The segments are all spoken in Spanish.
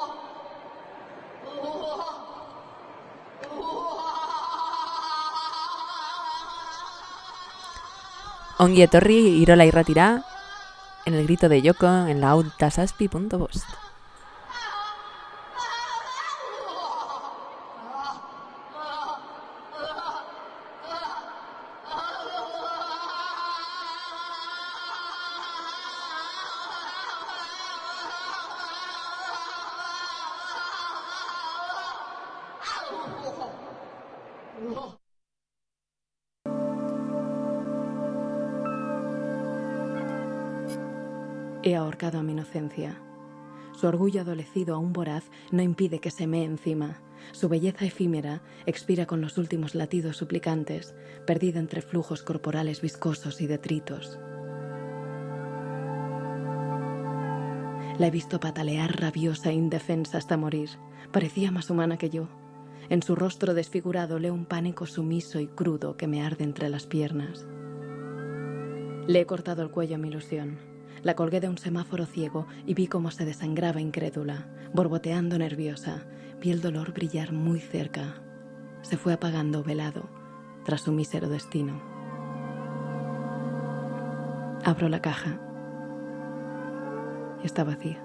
Ongi etorri Irola irratira, en el grito de Yoko, en la autasaspi.bost. He ahorcado a mi inocencia. Su orgullo adolecido aún voraz no impide que se mee encima. Su belleza efímera expira con los últimos latidos suplicantes, perdida entre flujos corporales viscosos y detritos. La he visto patalear rabiosa e indefensa hasta morir. Parecía más humana que yo. En su rostro desfigurado leo un pánico sumiso y crudo que me arde entre las piernas. Le he cortado el cuello a mi ilusión. La colgué de un semáforo ciego y vi cómo se desangraba incrédula, borboteando nerviosa. Vi el dolor brillar muy cerca. Se fue apagando velado tras su mísero destino. Abro la caja y está vacía.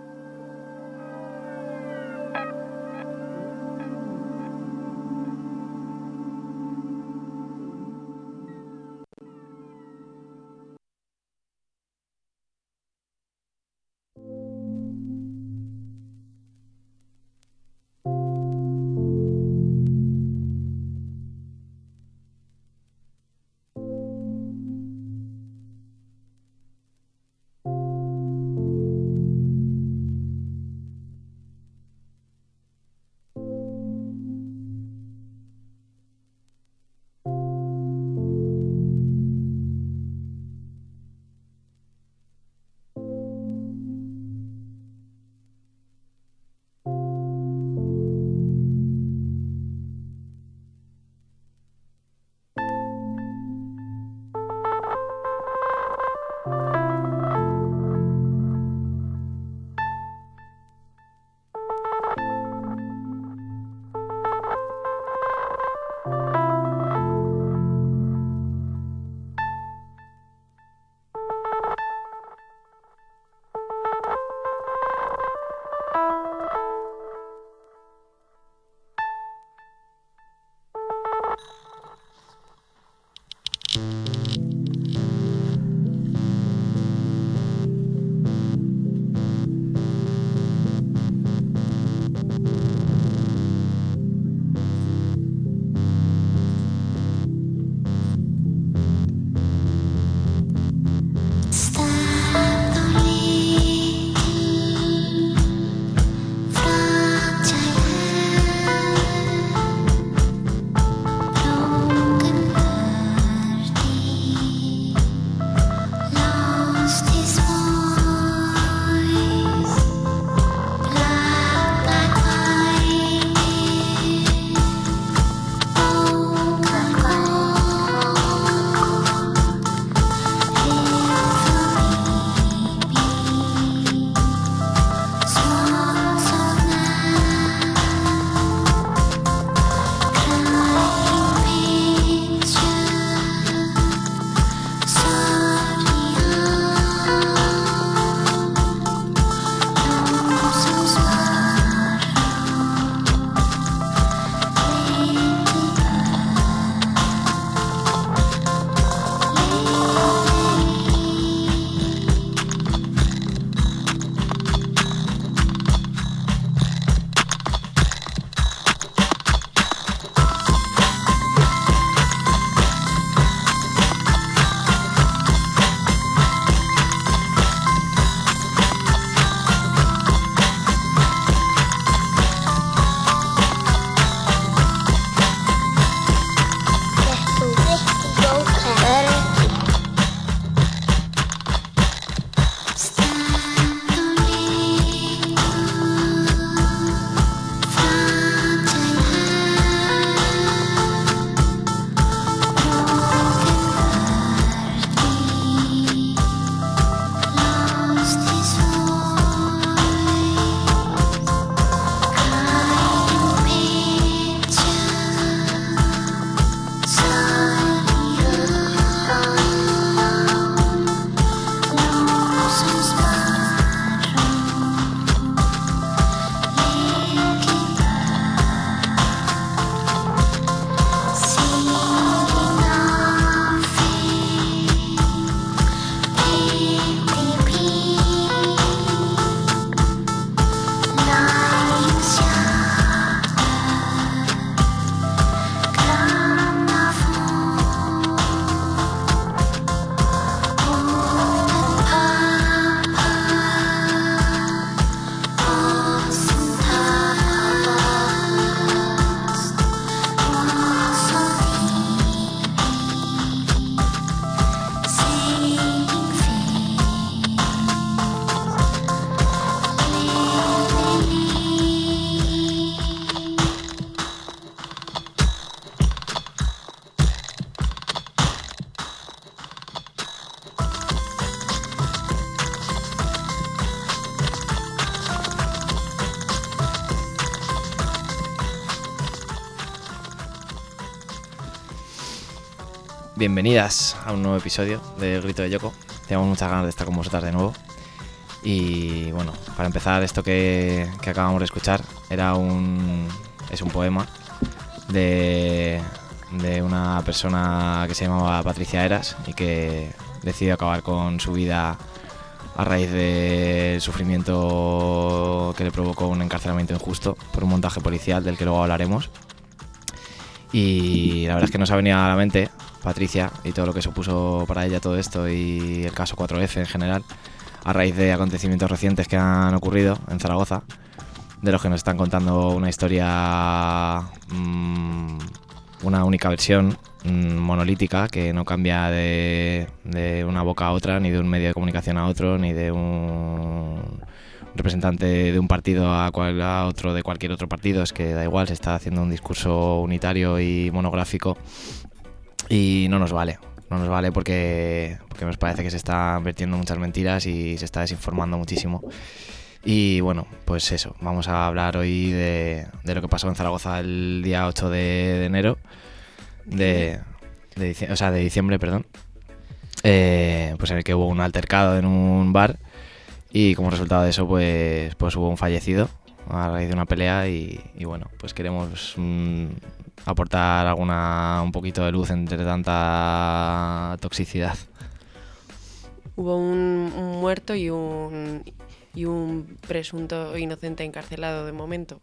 Bienvenidas a un nuevo episodio del Grito de Yoko. Tenemos muchas ganas de estar con vosotras de nuevo. Y bueno, para empezar, esto que acabamos de escuchar es un poema de una persona que se llamaba Patricia Eras y que decidió acabar con su vida a raíz del sufrimiento que le provocó un encarcelamiento injusto por un montaje policial del que luego hablaremos. Y la verdad es que nos ha venido a la mente Patricia y todo lo que supuso para ella todo esto y el caso 4F en general, a raíz de acontecimientos recientes que han ocurrido en Zaragoza, de los que nos están contando una historia, una única versión monolítica que no cambia de una boca a otra, ni de un medio de comunicación a otro, ni de un representante de un partido a otro de cualquier otro partido. Es que da igual, se está haciendo un discurso unitario y monográfico y no nos vale porque nos parece que se están vertiendo muchas mentiras y se está desinformando muchísimo. Y bueno, pues eso, vamos a hablar hoy de lo que pasó en Zaragoza el día 8 de enero de diciembre, perdón, pues en el que hubo un altercado en un bar y como resultado de eso pues hubo un fallecido a raíz de una pelea y bueno, pues queremos aportar un poquito de luz entre tanta toxicidad. Hubo un muerto y un presunto inocente encarcelado de momento.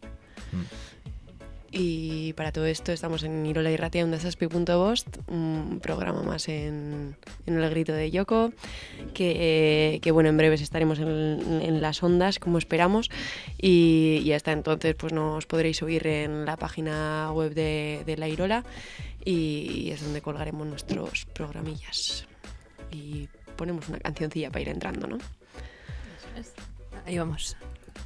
Y para todo esto estamos en Irola Irratia, ondasazpi.bost, un programa más en el Grito de Yoko, que bueno, en breves estaremos en las ondas, como esperamos, y hasta entonces pues nos podréis oír en la página web de la Irola, y es donde colgaremos nuestros programillas. Y ponemos una cancioncilla para ir entrando, ¿no? Eso es. Ahí vamos.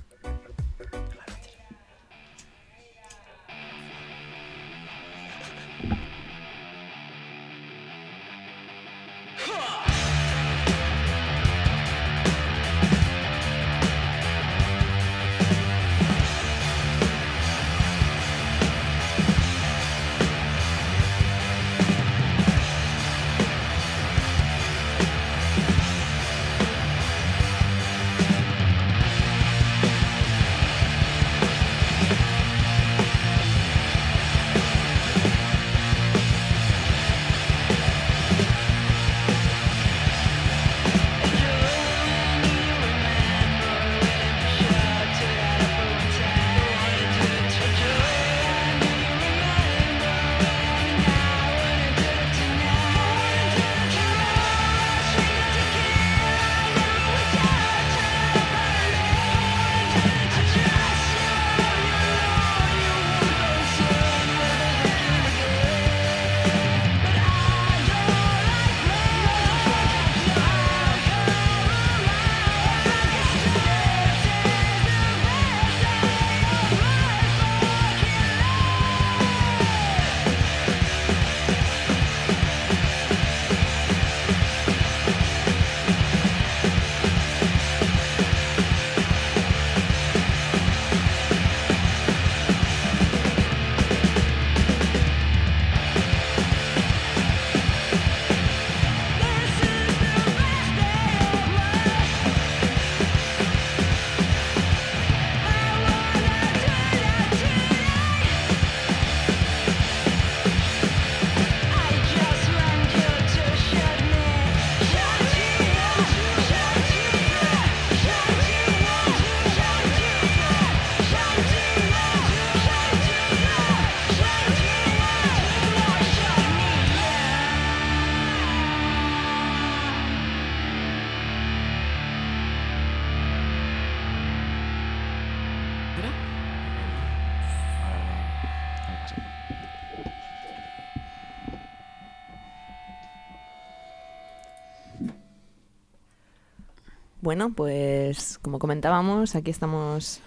Bueno, pues como comentábamos, aquí estamos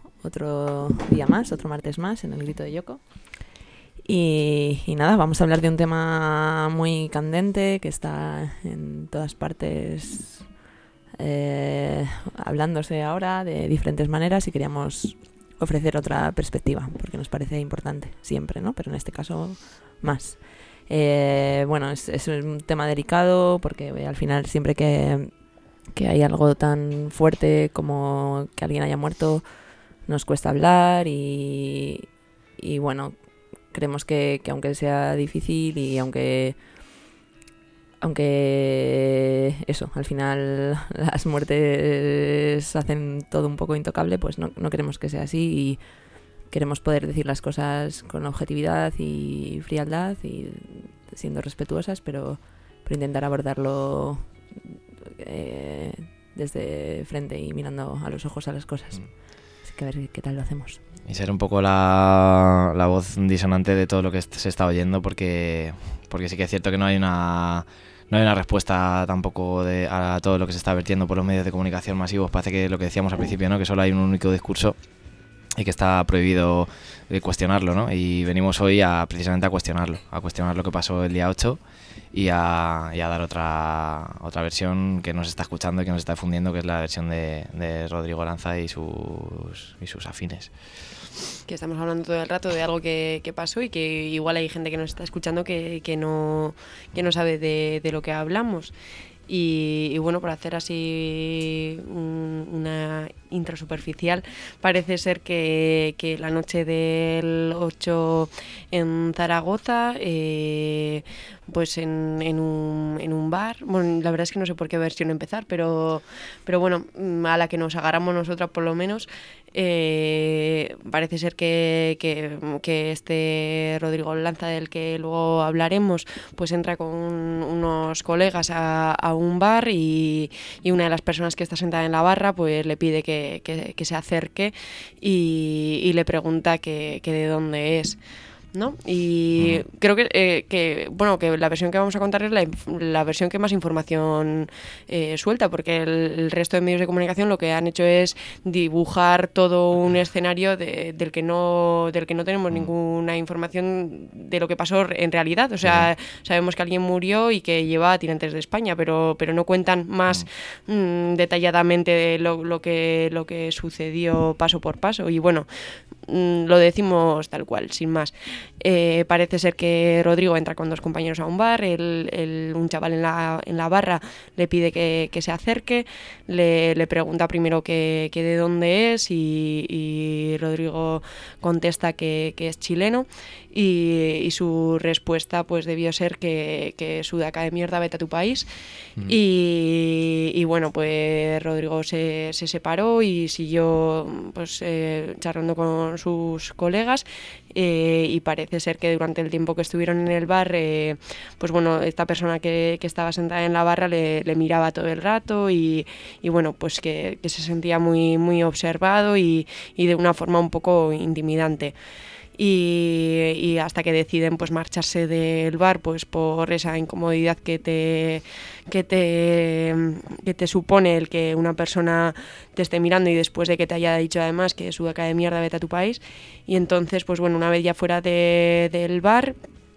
otro día más, otro martes más en el Grito de Yoko. Y nada, vamos a hablar de un tema muy candente que está en todas partes hablándose ahora de diferentes maneras y queríamos ofrecer otra perspectiva porque nos parece importante siempre, ¿no? Pero en este caso más. Bueno, es un tema delicado porque al final siempre que hay algo tan fuerte como que alguien haya muerto, nos cuesta hablar y bueno, creemos que aunque sea difícil y aunque eso, al final las muertes hacen todo un poco intocable, pues no queremos que sea así y queremos poder decir las cosas con objetividad y frialdad y siendo respetuosas, pero intentar abordarlo desde frente y mirando a los ojos a las cosas. Así que a ver qué tal lo hacemos. Y ser un poco la voz disonante de todo lo que se está oyendo, porque sí que es cierto que no hay una respuesta tampoco a todo lo que se está vertiendo por los medios de comunicación masivos. Parece que lo que decíamos al principio, ¿no? Que solo hay un único discurso y que está prohibido cuestionarlo, ¿no? Y venimos hoy precisamente a cuestionarlo que pasó el día 8 y a dar otra versión que nos está escuchando y que nos está difundiendo, que es la versión de Rodrigo Lanza y sus afines. Que estamos hablando todo el rato de algo que pasó y que igual hay gente que nos está escuchando que no sabe de lo que hablamos. Y bueno, por hacer así una intro superficial, parece ser que la noche del 8 en Zaragoza, pues en un bar, bueno, la verdad es que no sé por qué versión empezar, pero bueno, a la que nos agarramos nosotras por lo menos, parece ser que este Rodrigo Lanza, del que luego hablaremos, pues entra con unos colegas a un bar y una de las personas que está sentada en la barra pues le pide que se acerque y le pregunta que de dónde es, ¿no? Y creo que la versión que vamos a contar es la versión que más información suelta, porque el resto de medios de comunicación lo que han hecho es dibujar todo un escenario del que no tenemos ninguna información de lo que pasó en realidad. O sea, sabemos que alguien murió y que lleva tirantes de España, pero no cuentan más detalladamente lo que sucedió paso por paso. Y bueno, lo decimos tal cual, sin más. Parece ser que Rodrigo entra con dos compañeros a un bar, un chaval en la barra le pide que se acerque, le pregunta primero que de dónde es y Rodrigo contesta que es chileno y su respuesta pues debió ser que sudaca de mierda, vete a tu país. Y bueno, pues Rodrigo se separó y siguió pues charlando con sus colegas y parece ser que durante el tiempo que estuvieron en el bar pues bueno, esta persona que estaba sentada en la barra le miraba todo el rato y bueno, pues que se sentía muy, muy observado y de una forma un poco intimidante. Y hasta que deciden pues marcharse del bar pues por esa incomodidad que te supone el que una persona te esté mirando y después de que te haya dicho además que sudaca de mierda, vete a tu país. Y entonces pues bueno, una vez ya fuera del bar,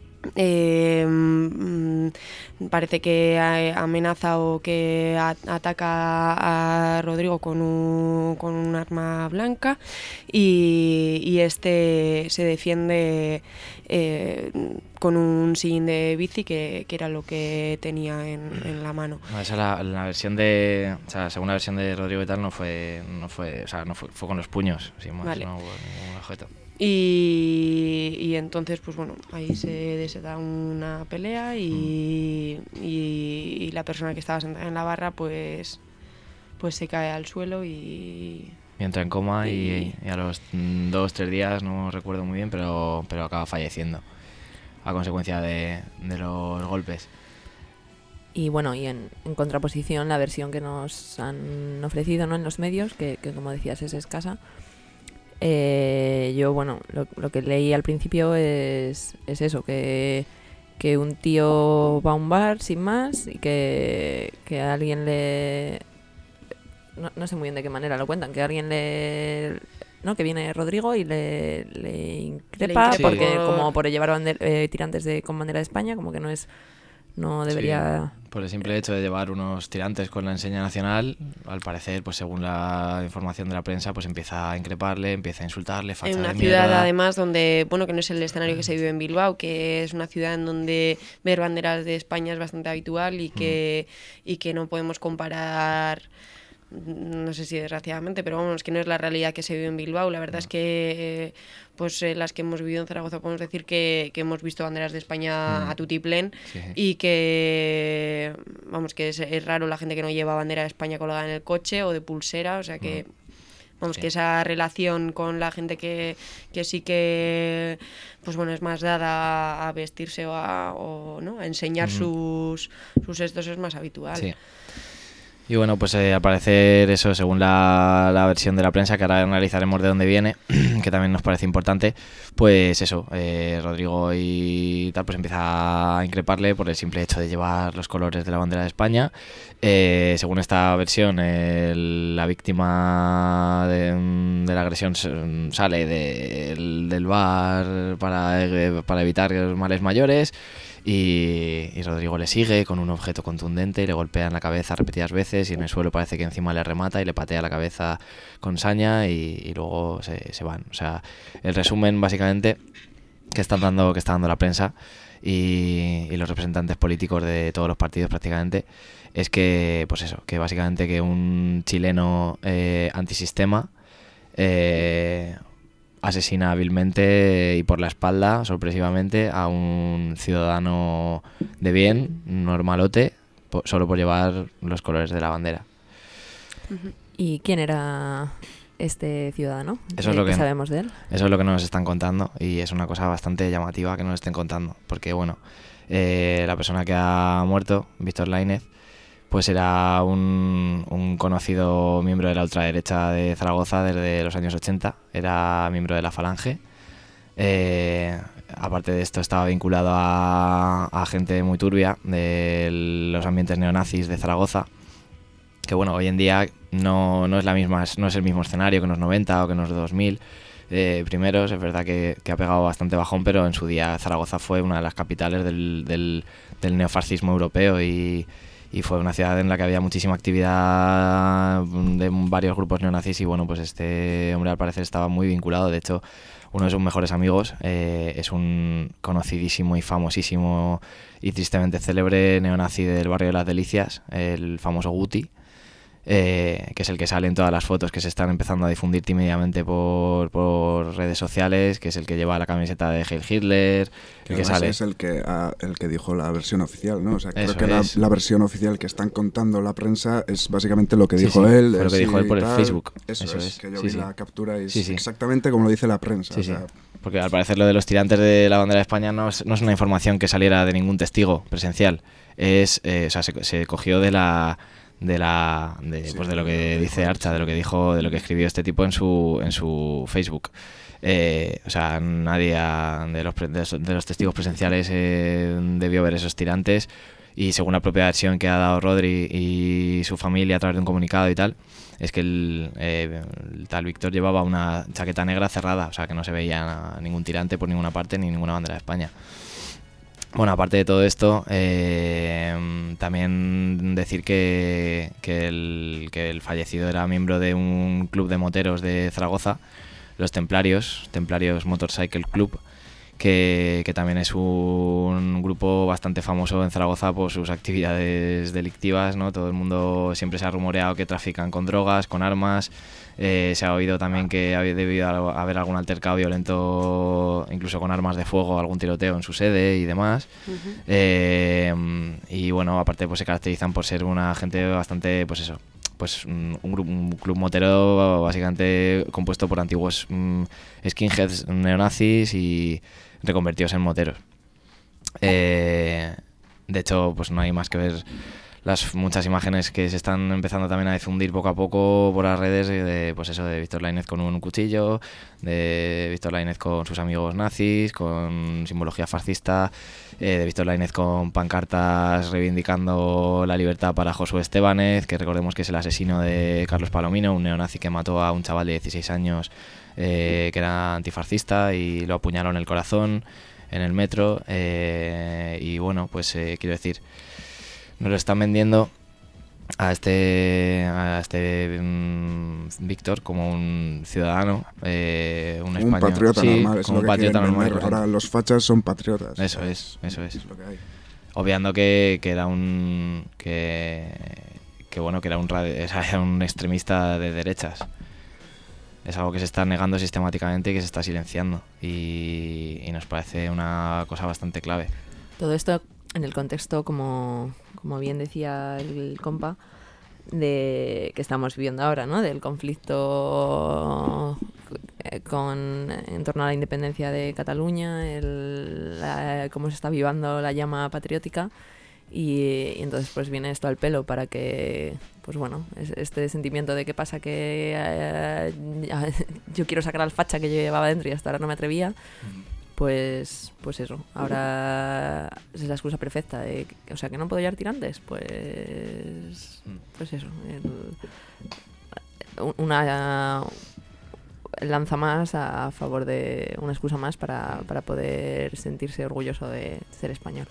parece que amenaza o que ataca a Rodrigo con un arma blanca y este se defiende con un sillín de bici que era lo que tenía en la mano. No, esa la versión según la versión de Rodrigo y tal no fue con los puños, sin más, vale. No hubo ningún objeto. Y entonces pues bueno, ahí se desata una pelea y la persona que estaba sentada en la barra pues se cae al suelo y entra en coma y a los 2-3 días, no recuerdo muy bien, pero acaba falleciendo a consecuencia de los golpes. Y bueno, y en contraposición la versión que nos han ofrecido, ¿no?, en los medios, que como decías es escasa. Yo, bueno, lo que leí al principio es eso, que un tío va a un bar sin más y que a alguien le... No sé muy bien de qué manera lo cuentan, que alguien ¿no? Que viene Rodrigo y le increpa, sí, porque como por llevar tirantes con bandera de España, como que no es no debería... Sí. Por el simple hecho de llevar unos tirantes con la enseña nacional, al parecer, pues según la información de la prensa, pues empieza a increparle, empieza a insultarle, facha en una de ciudad mierda. además donde, bueno, que no es el escenario que se vive en Bilbao, que es una ciudad en donde ver banderas de España es bastante habitual y que no podemos comparar, no sé si desgraciadamente, pero vamos, que no es la realidad que se vive en Bilbao. La verdad es que pues las que hemos vivido en Zaragoza podemos decir que hemos visto banderas de España a tutiplén, Sí. y que vamos, que es raro la gente que no lleva bandera de España colgada en el coche o de pulsera, o sea que vamos, Sí. que esa relación con la gente que sí que pues bueno, es más dada a vestirse o ¿no? a enseñar sus estos es más habitual. Sí. Y bueno, pues al parecer eso, según la versión de la prensa, que ahora analizaremos de dónde viene, que también nos parece importante, pues eso, Rodrigo y tal, pues empieza a increparle por el simple hecho de llevar los colores de la bandera de España. Según esta versión, la víctima de la agresión sale del bar para evitar males mayores. Y Rodrigo le sigue con un objeto contundente y le golpea en la cabeza repetidas veces, y en el suelo parece que encima le remata y le patea la cabeza con saña, y luego se van. O sea, el resumen básicamente que está dando la prensa y los representantes políticos de todos los partidos prácticamente es que, pues eso, que básicamente que un chileno antisistema asesina hábilmente y por la espalda, sorpresivamente, a un ciudadano de bien, normalote, solo por llevar los colores de la bandera. ¿Y quién era este ciudadano? Eso es lo ¿Qué que sabemos de él? Eso es lo que nos están contando, y es una cosa bastante llamativa que nos estén contando, porque bueno, la persona que ha muerto, Víctor Laínez, pues era un conocido miembro de la ultraderecha de Zaragoza desde los años 80, era miembro de la Falange. Aparte de esto, estaba vinculado a gente muy turbia de los ambientes neonazis de Zaragoza, que bueno, hoy en día no es el mismo escenario que en los 90 o que en los 2000. Primeros, es verdad que ha pegado bastante bajón, pero en su día Zaragoza fue una de las capitales del neofascismo europeo, y fue una ciudad en la que había muchísima actividad de varios grupos neonazis, y bueno, pues este hombre al parecer estaba muy vinculado. De hecho, uno de sus mejores amigos es un conocidísimo y famosísimo y tristemente célebre neonazi del barrio de Las Delicias, el famoso Guti, que es el que sale en todas las fotos que se están empezando a difundir tímidamente por redes sociales, que es el que lleva la camiseta de Heil Hitler, el que sale. Es el que dijo la versión oficial, ¿no? O sea, creo Eso que es. la versión oficial que están contando la prensa es básicamente lo que dijo él. Fue lo que dijo él por el Facebook. Eso es, que yo Sí, vi sí. la captura y es Sí. exactamente como lo dice la prensa. Sí, o sea, sí. Porque al parecer lo de los tirantes de la bandera de España no es una información que saliera de ningún testigo presencial. O sea, se cogió de lo que dice Archa, de lo que escribió este tipo en su Facebook. O sea, nadie de los testigos presenciales debió ver esos tirantes, y según la propia versión que ha dado Rodri y su familia a través de un comunicado y tal, es que el tal Víctor llevaba una chaqueta negra cerrada, o sea que no se veía ningún tirante por ninguna parte ni ninguna bandera de España. Bueno, aparte de todo esto, también decir que el fallecido era miembro de un club de moteros de Zaragoza, los Templarios Motorcycle Club, que también es un grupo bastante famoso en Zaragoza por sus actividades delictivas, ¿no? Todo el mundo siempre se ha rumoreado que trafican con drogas, con armas. Se ha oído también que debido a haber algún altercado violento, incluso con armas de fuego, algún tiroteo en su sede y demás. Y bueno, aparte pues se caracterizan por ser una gente bastante, pues eso, pues un club motero básicamente compuesto por antiguos skinheads neonazis y reconvertidos en moteros. De hecho, pues no hay más que ver las muchas imágenes que se están empezando también a difundir poco a poco por las redes de Víctor Laínez con un cuchillo, de Víctor Laínez con sus amigos nazis, con simbología fascista, de Víctor Laínez con pancartas reivindicando la libertad para Josué Estebanez, que recordemos que es el asesino de Carlos Palomino, un neonazi que mató a un chaval de 16 años que era antifascista y lo apuñaló en el corazón. en el metro, y bueno, pues quiero decir, nos lo están vendiendo a este Víctor como un ciudadano, un español, un patriota normal, es como lo un que patriota quieren normal. vender. Ahora los fachas son patriotas. Eso es. Es lo que hay. Obviando que era un bueno, que era un extremista de derechas. Es algo que se está negando sistemáticamente y que se está silenciando, y nos parece una cosa bastante clave. Todo esto en el contexto, como bien decía el compa, de que estamos viviendo ahora, ¿no? Del conflicto en torno a la independencia de Cataluña, cómo se está avivando la llama patriótica, y entonces pues viene esto al pelo para que, pues bueno, este sentimiento de qué pasa que yo quiero sacar al facha que yo llevaba dentro y hasta ahora no me atrevía. Pues eso, ahora es la excusa perfecta o sea, que no puedo llevar tirantes, pues eso, una lanza más a favor de una excusa más para poder sentirse orgulloso de ser español.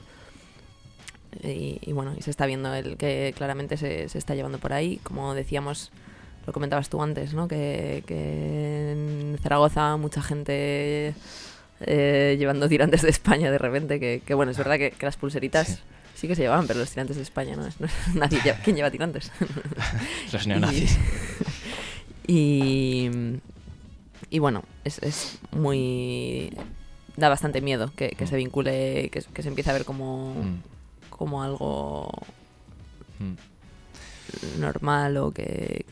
Y bueno, y se está viendo el que claramente se está llevando por ahí, como decíamos, lo comentabas tú antes, ¿no? Que en Zaragoza mucha gente llevando tirantes de España de repente, que bueno, es verdad que las pulseritas sí que se llevaban, pero los tirantes de España no es nadie quien lleva tirantes. Los neonazis. Y bueno, es muy... da bastante miedo que se vincule, que se empiece a ver como algo normal, o que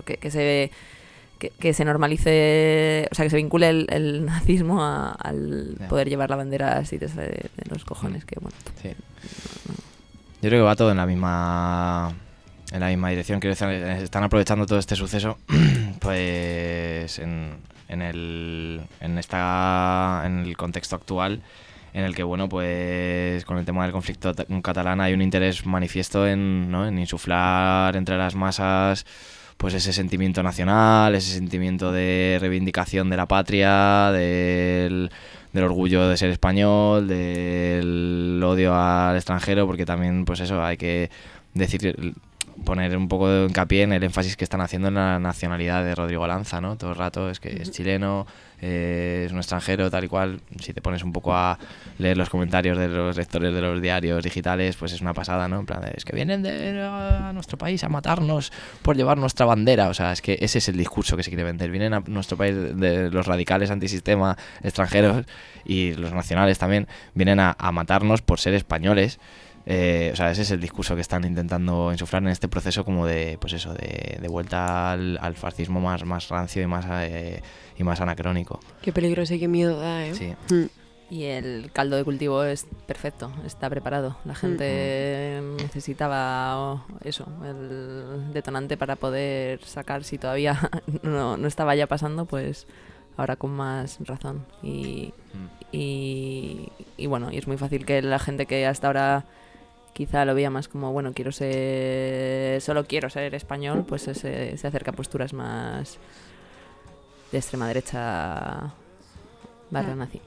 se normalice, o sea, que se vincule el nazismo al poder llevar la bandera así de los cojones, que bueno. Sí. Yo creo que va todo en la misma dirección. Quiero decir, están aprovechando todo este suceso pues en el contexto actual, en el que, bueno, pues con el tema del conflicto catalán hay un interés manifiesto en insuflar entre las masas pues ese sentimiento nacional, ese sentimiento de reivindicación de la patria, del orgullo de ser español, del odio al extranjero, porque también, pues eso, hay que poner un poco de hincapié en el énfasis que están haciendo en la nacionalidad de Rodrigo Lanza, ¿no? Todo el rato es que es chileno, es un extranjero, tal y cual. Si te pones un poco a leer los comentarios de los lectores de los diarios digitales, pues es una pasada, ¿no? En plan, es que vienen a nuestro país a matarnos por llevar nuestra bandera. O sea, es que ese es el discurso que se quiere vender. Vienen a nuestro país de los radicales antisistema extranjeros, y los nacionales también, vienen a matarnos por ser españoles. O sea, ese es el discurso que están intentando insuflar en este proceso, como de, pues eso, de vuelta al fascismo más rancio y más anacrónico. Qué peligroso y qué miedo da, ¿eh? Sí. Y el caldo de cultivo es perfecto, está preparado. La gente necesitaba eso, el detonante para poder sacar, si todavía no estaba ya pasando, pues ahora con más razón. Y bueno, y es muy fácil que la gente que hasta ahora quizá lo veía más como, bueno, solo quiero ser español, pues se acerca a posturas más de extrema derecha / nazi.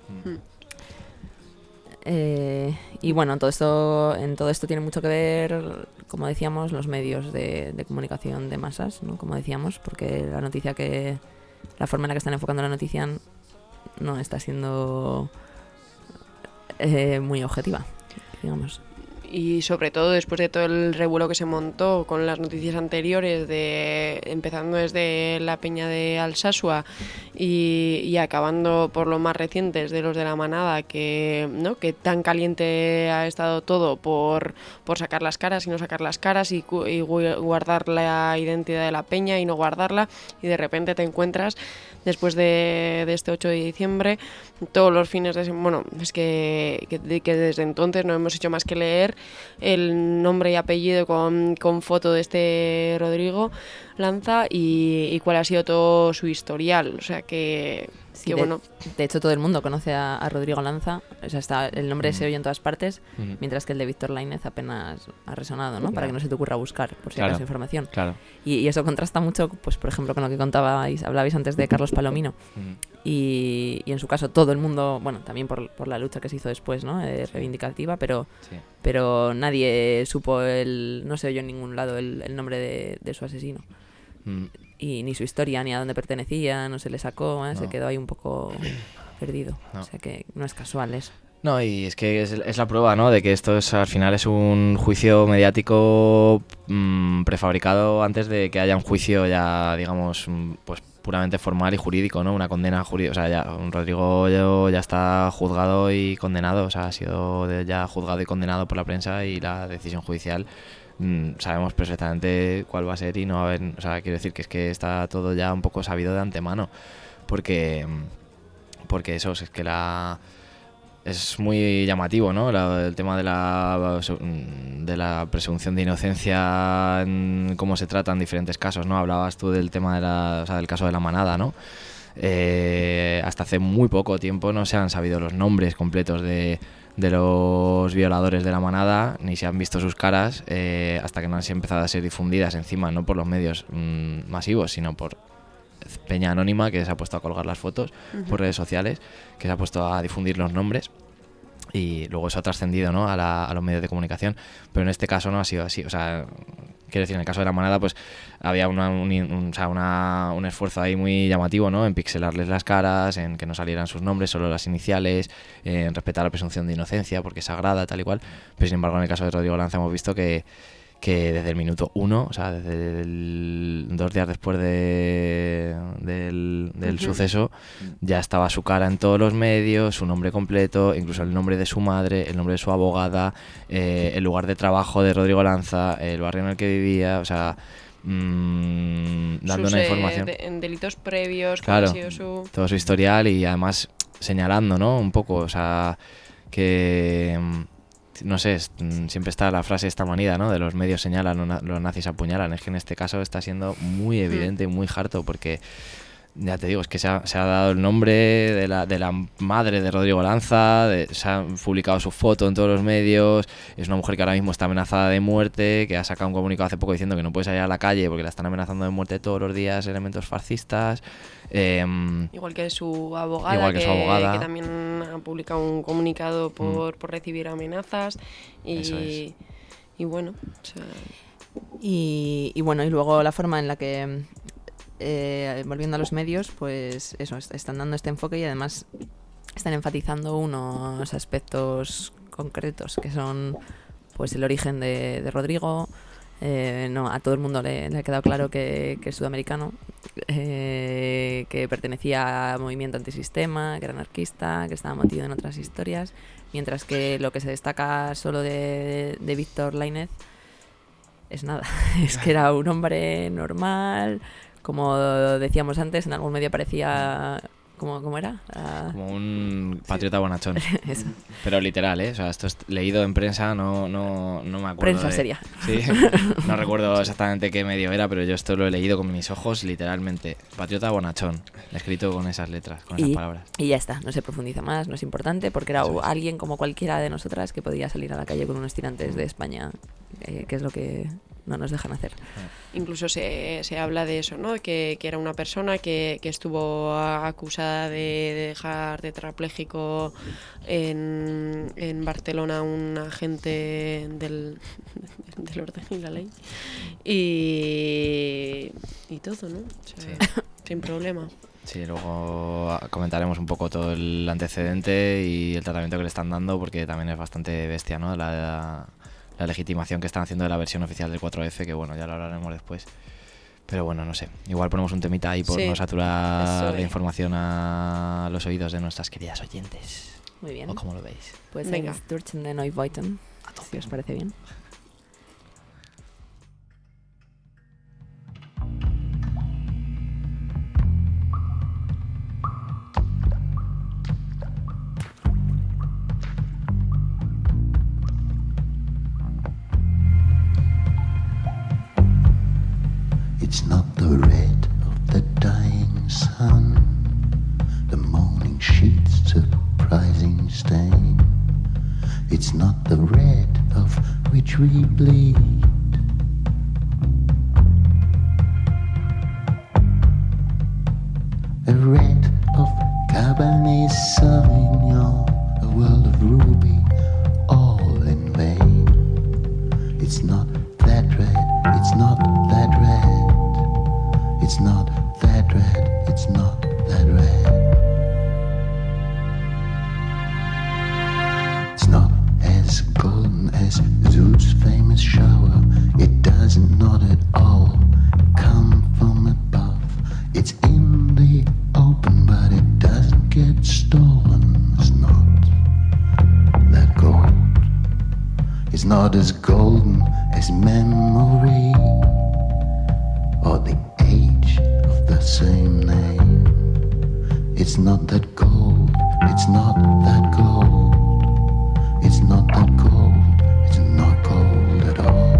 Y bueno, en todo esto tiene mucho que ver, como decíamos, los medios de comunicación de masas, ¿no? Como decíamos, porque la forma en la que están enfocando la noticia no está siendo muy objetiva, digamos. Y sobre todo después de todo el revuelo que se montó con las noticias anteriores, empezando desde la peña de Alsasua y acabando por los más recientes de los de la manada, que tan caliente ha estado todo por sacar las caras y no sacar las caras, y guardar la identidad de la peña y no guardarla, y de repente te encuentras después de este 8 de diciembre todos los fines de semana. Bueno, es que desde entonces no hemos hecho más que leer el nombre y apellido con foto de este Rodrigo Lanza y cuál ha sido todo su historial. O sea que Sí, que bueno, de hecho todo el mundo conoce a Rodrigo Lanza, o sea, el nombre se oye en todas partes, mientras que el de Víctor Lainez apenas ha resonado, ¿no? Para que no se te ocurra buscar, por si acaso, información. Claro. Y eso contrasta mucho, pues por ejemplo, con lo que hablabais antes de Carlos Palomino. Y en su caso todo el mundo, bueno, también por la lucha que se hizo después, ¿no? Reivindicativa, pero nadie supo, no se oyó en ningún lado el nombre de su asesino. Y ni su historia, ni a dónde pertenecía, no se le sacó, se quedó ahí un poco perdido. O sea que no es casual eso. No, y es que es la prueba, ¿no? De que esto al final es un juicio mediático prefabricado antes de que haya un juicio ya, digamos, pues puramente formal y jurídico, ¿no? Una condena jurídica. O sea, ya Rodrigo ya está juzgado y condenado. O sea, ha sido ya juzgado y condenado por la prensa, y la decisión judicial sabemos perfectamente cuál va a ser y no va a haber. O sea, quiero decir que es que está todo ya un poco sabido de antemano. Porque eso es que es muy llamativo, ¿no? El tema de la presunción de inocencia, en cómo se tratan diferentes casos, ¿no? Hablabas tú del tema del caso de la manada, ¿no? Hasta hace muy poco tiempo no se han sabido los nombres completos de los violadores de la manada, ni se han visto sus caras, hasta que no han empezado a ser difundidas encima, no por los medios masivos, sino por peña anónima que se ha puesto a colgar las fotos por redes sociales, que se ha puesto a difundir los nombres, y luego eso ha trascendido, ¿no? a los medios de comunicación, pero en este caso no ha sido así. O sea, quiero decir, en el caso de la manada pues había un esfuerzo ahí muy llamativo, ¿no? En pixelarles las caras, en que no salieran sus nombres, solo las iniciales, en respetar la presunción de inocencia porque es sagrada, tal y cual. Pero sin embargo en el caso de Rodrigo Lanza hemos visto que desde el minuto 1, o sea, desde 2 días después del suceso, ya estaba su cara en todos los medios, su nombre completo, incluso el nombre de su madre, el nombre de su abogada, el lugar de trabajo de Rodrigo Lanza, el barrio en el que vivía, o sea, dando una información. En delitos previos, claro, ha sido todo su historial, y además señalando, ¿no? Un poco, o sea, que no sé, siempre está la frase esta manida, ¿no? De los medios señalan, los nazis apuñalan. Es que en este caso está siendo muy evidente y muy harto, porque ya te digo, es que se ha dado el nombre de la madre de Rodrigo Lanza, se ha publicado su foto en todos los medios. Es una mujer que ahora mismo está amenazada de muerte, que ha sacado un comunicado hace poco diciendo que no puede salir a la calle porque la están amenazando de muerte todos los días elementos fascistas. Igual que su abogada, que también ha publicado un comunicado por recibir amenazas. Y bueno, o sea... y bueno, y luego la forma en la que volviendo a los medios, pues eso, están dando este enfoque, y además están enfatizando unos aspectos concretos que son pues el origen de Rodrigo. No, a todo el mundo le ha quedado claro que es sudamericano, que pertenecía a movimiento antisistema, que era anarquista, que estaba metido en otras historias, mientras que lo que se destaca solo de Víctor Lainez es nada, es que era un hombre normal. Como decíamos antes, en algún medio parecía... ¿Cómo era? Como un patriota bonachón. Eso. Pero literal, ¿eh? O sea, esto es leído en prensa, no me acuerdo. Prensa seria. Sí, no recuerdo exactamente qué medio era, pero yo esto lo he leído con mis ojos, literalmente. Patriota bonachón, escrito con esas letras, con esas palabras. Y ya está, no se profundiza más, no es importante, porque era alguien como cualquiera de nosotras que podía salir a la calle con unos tirantes de España, que es lo que no nos dejan hacer. Incluso se habla de eso, ¿no? Que era una persona que estuvo acusada de dejar tetrapléjico en Barcelona un agente del orden y la ley. Y todo, ¿no? O sea, sin problema. Sí, luego comentaremos un poco todo el antecedente y el tratamiento que le están dando, porque también es bastante bestia, ¿no? La legitimación que están haciendo de la versión oficial del 4F, que bueno, ya lo hablaremos después. Pero bueno, no sé, igual ponemos un temita ahí por no saturar la información a los oídos de nuestras queridas oyentes. Muy bien. ¿O cómo lo veis? Pues venga, Sturchen de Neubeuten, si os parece bien. It's not the red of the dying sun, the It's not the red of which we bleed. A red of Cabernet Sauvignon, a world of ruby, all in vain. It's not that red, it's not that red. It's not that red, it's not that red. It's not as golden as Zeus' famous shower. It doesn't not at all come from above. It's in the open, but it doesn't get stolen. It's not that gold. It's not as golden as memory or the age of the same name. It's not that gold. It's not that gold. It's not that gold. It's not gold at all.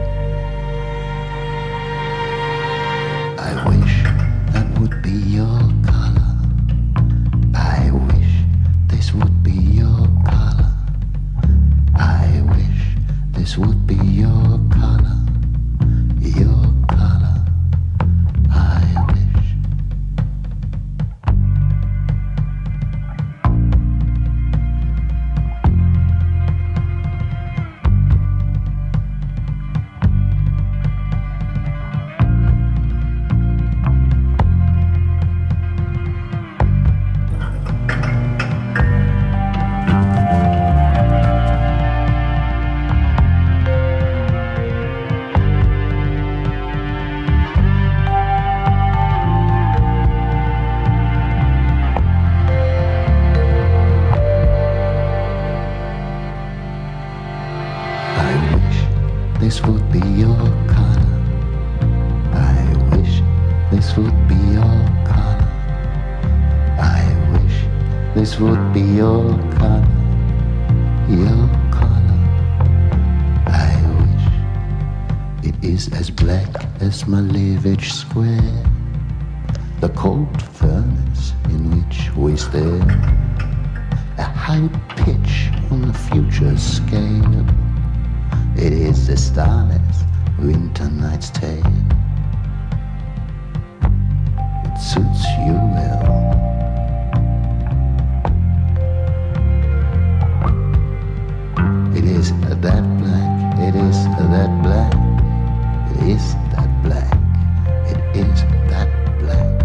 I wish that would be your color. I wish this would be your color. I wish this would be your color. Your color. I wish. This would be your color. I wish this would be your color. I wish this would be your color. Your color. I wish it is as black as Malevich Square, the cold furnace in which we stare, a high pitch on the future's scale. It is a starless winter night's tale. It suits you well. It is that black, it is that black, it is that black, it is that black.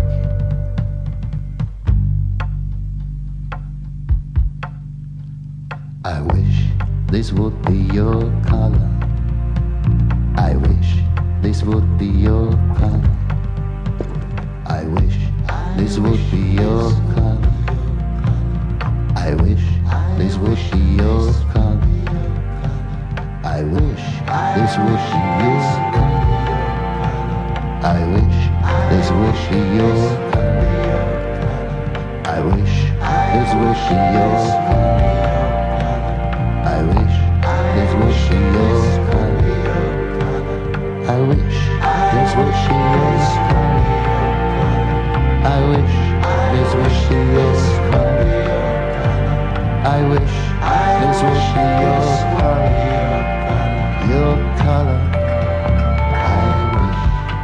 I wish this would be your color. I wish this would be your color. I wish this would be your color. I wish this would be your color. I wish this would be your color. I wish this would be your color. I wish this would be your color. I wish this would be your color. I wish this would be your color. I wish this would be your color. I wish this would be your color. Your color. I wish.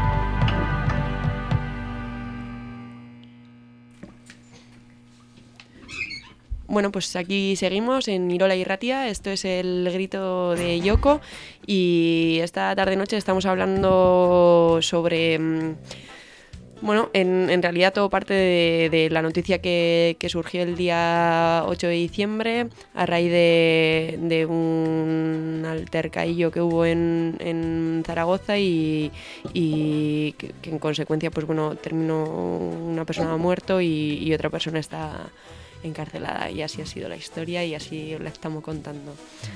Bueno, pues aquí seguimos en Irola y Ratia. Esto es El Grito de Yoko y esta tarde-noche estamos hablando sobre... Bueno, en realidad todo parte de la noticia que surgió el día 8 de diciembre a raíz de un altercadillo que hubo en Zaragoza y que en consecuencia pues bueno terminó una persona muerto y otra persona está encarcelada, y así ha sido la historia y así la estamos contando.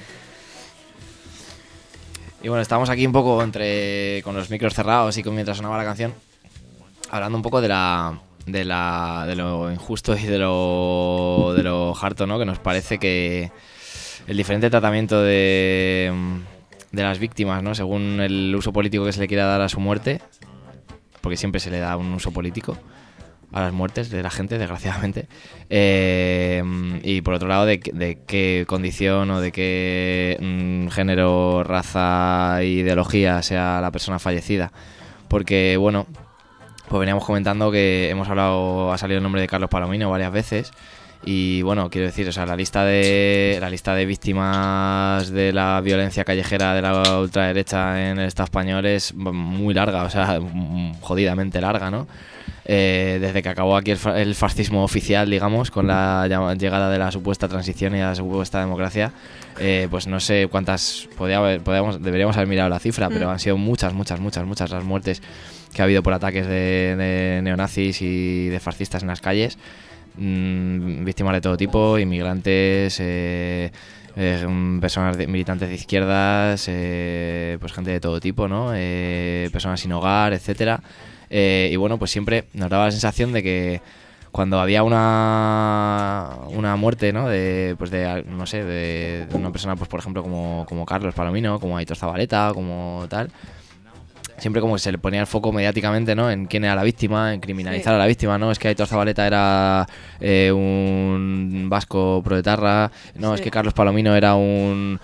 Y bueno, estamos aquí un poco con los micros cerrados y mientras sonaba la canción, hablando un poco de lo injusto y de lo harto, ¿no? Que nos parece que el diferente tratamiento de las víctimas, ¿no? Según el uso político que se le quiera dar a su muerte, porque siempre se le da un uso político a las muertes de la gente, desgraciadamente, y y por otro lado de qué condición o de qué género, raza e ideología sea la persona fallecida. Porque bueno, pues veníamos comentando que ha salido el nombre de Carlos Palomino varias veces. Y bueno, quiero decir, o sea, la lista de víctimas de la violencia callejera de la ultraderecha en el Estado español es muy larga, o sea, jodidamente larga, ¿no? Desde que acabó aquí el fascismo oficial, digamos, con la llegada de la supuesta transición y la supuesta democracia, pues no sé cuántas deberíamos haber mirado la cifra, pero han sido muchas las muertes que ha habido por ataques de neonazis y de fascistas en las calles. Víctimas de todo tipo, inmigrantes, personas militantes de izquierdas, pues gente de todo tipo, ¿no? Personas sin hogar, etcétera. Y bueno, pues siempre nos daba la sensación de que cuando había una muerte, ¿no? De una persona, pues por ejemplo como Carlos Palomino, como Aitor Zabaleta, como tal, siempre como que se le ponía el foco mediáticamente, ¿no? En quién era la víctima, en criminalizar a la víctima, ¿no? Es que Aitor Zabaleta era un vasco proetarra, no, es que Carlos Palomino era un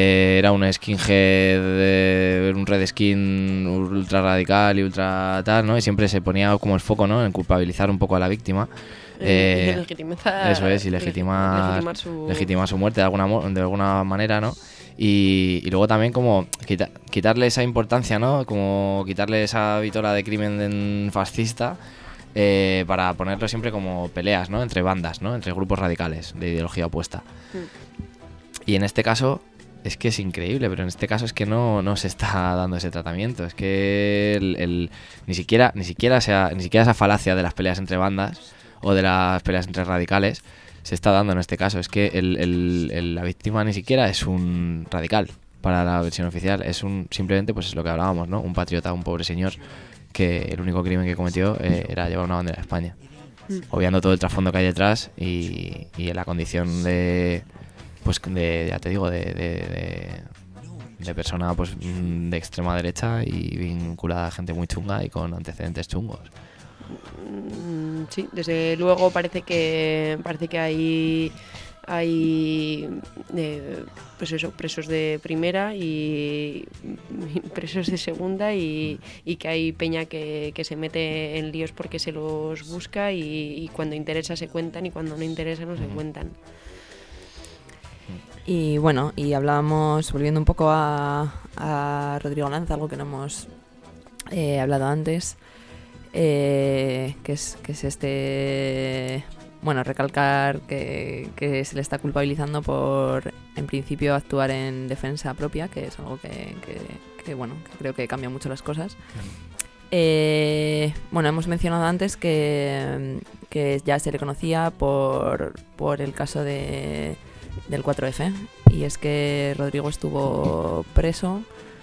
skinhead, un red skin ultra radical y ultra tal, ¿no? Y siempre se ponía como el foco, ¿no? En culpabilizar un poco a la víctima. Legitimar su muerte de alguna manera, ¿no? Y luego también como quitarle esa importancia, ¿no? Como quitarle esa vitola de crimen fascista, para ponerlo siempre como peleas, ¿no? Entre bandas, ¿no? Entre grupos radicales de ideología opuesta. Y en este caso es que es increíble, pero en este caso es que no se está dando ese tratamiento. Es que ni siquiera esa falacia de las peleas entre bandas o de las peleas entre radicales se está dando en este caso. Es que la víctima ni siquiera es un radical para la versión oficial, es simplemente, pues es lo que hablábamos, ¿no? Un patriota, un pobre señor que el único crimen que cometió era llevar una bandera de España, obviando todo el trasfondo que hay detrás y la condición ya te digo, de persona pues de extrema derecha y vinculada a gente muy chunga y con antecedentes chungos. Sí, desde luego parece que hay pues eso, presos de primera y presos de segunda y que hay peña que se mete en líos porque se los busca y cuando interesa se cuentan y cuando no interesa no se cuentan. Y bueno, y hablábamos, volviendo un poco a Rodrigo Lanza, algo que no hemos hablado antes, que es recalcar que se le está culpabilizando por, en principio, actuar en defensa propia, que es algo que creo que cambia mucho las cosas. Hemos mencionado antes que ya se le conocía por el caso del 4F, y es que Rodrigo estuvo preso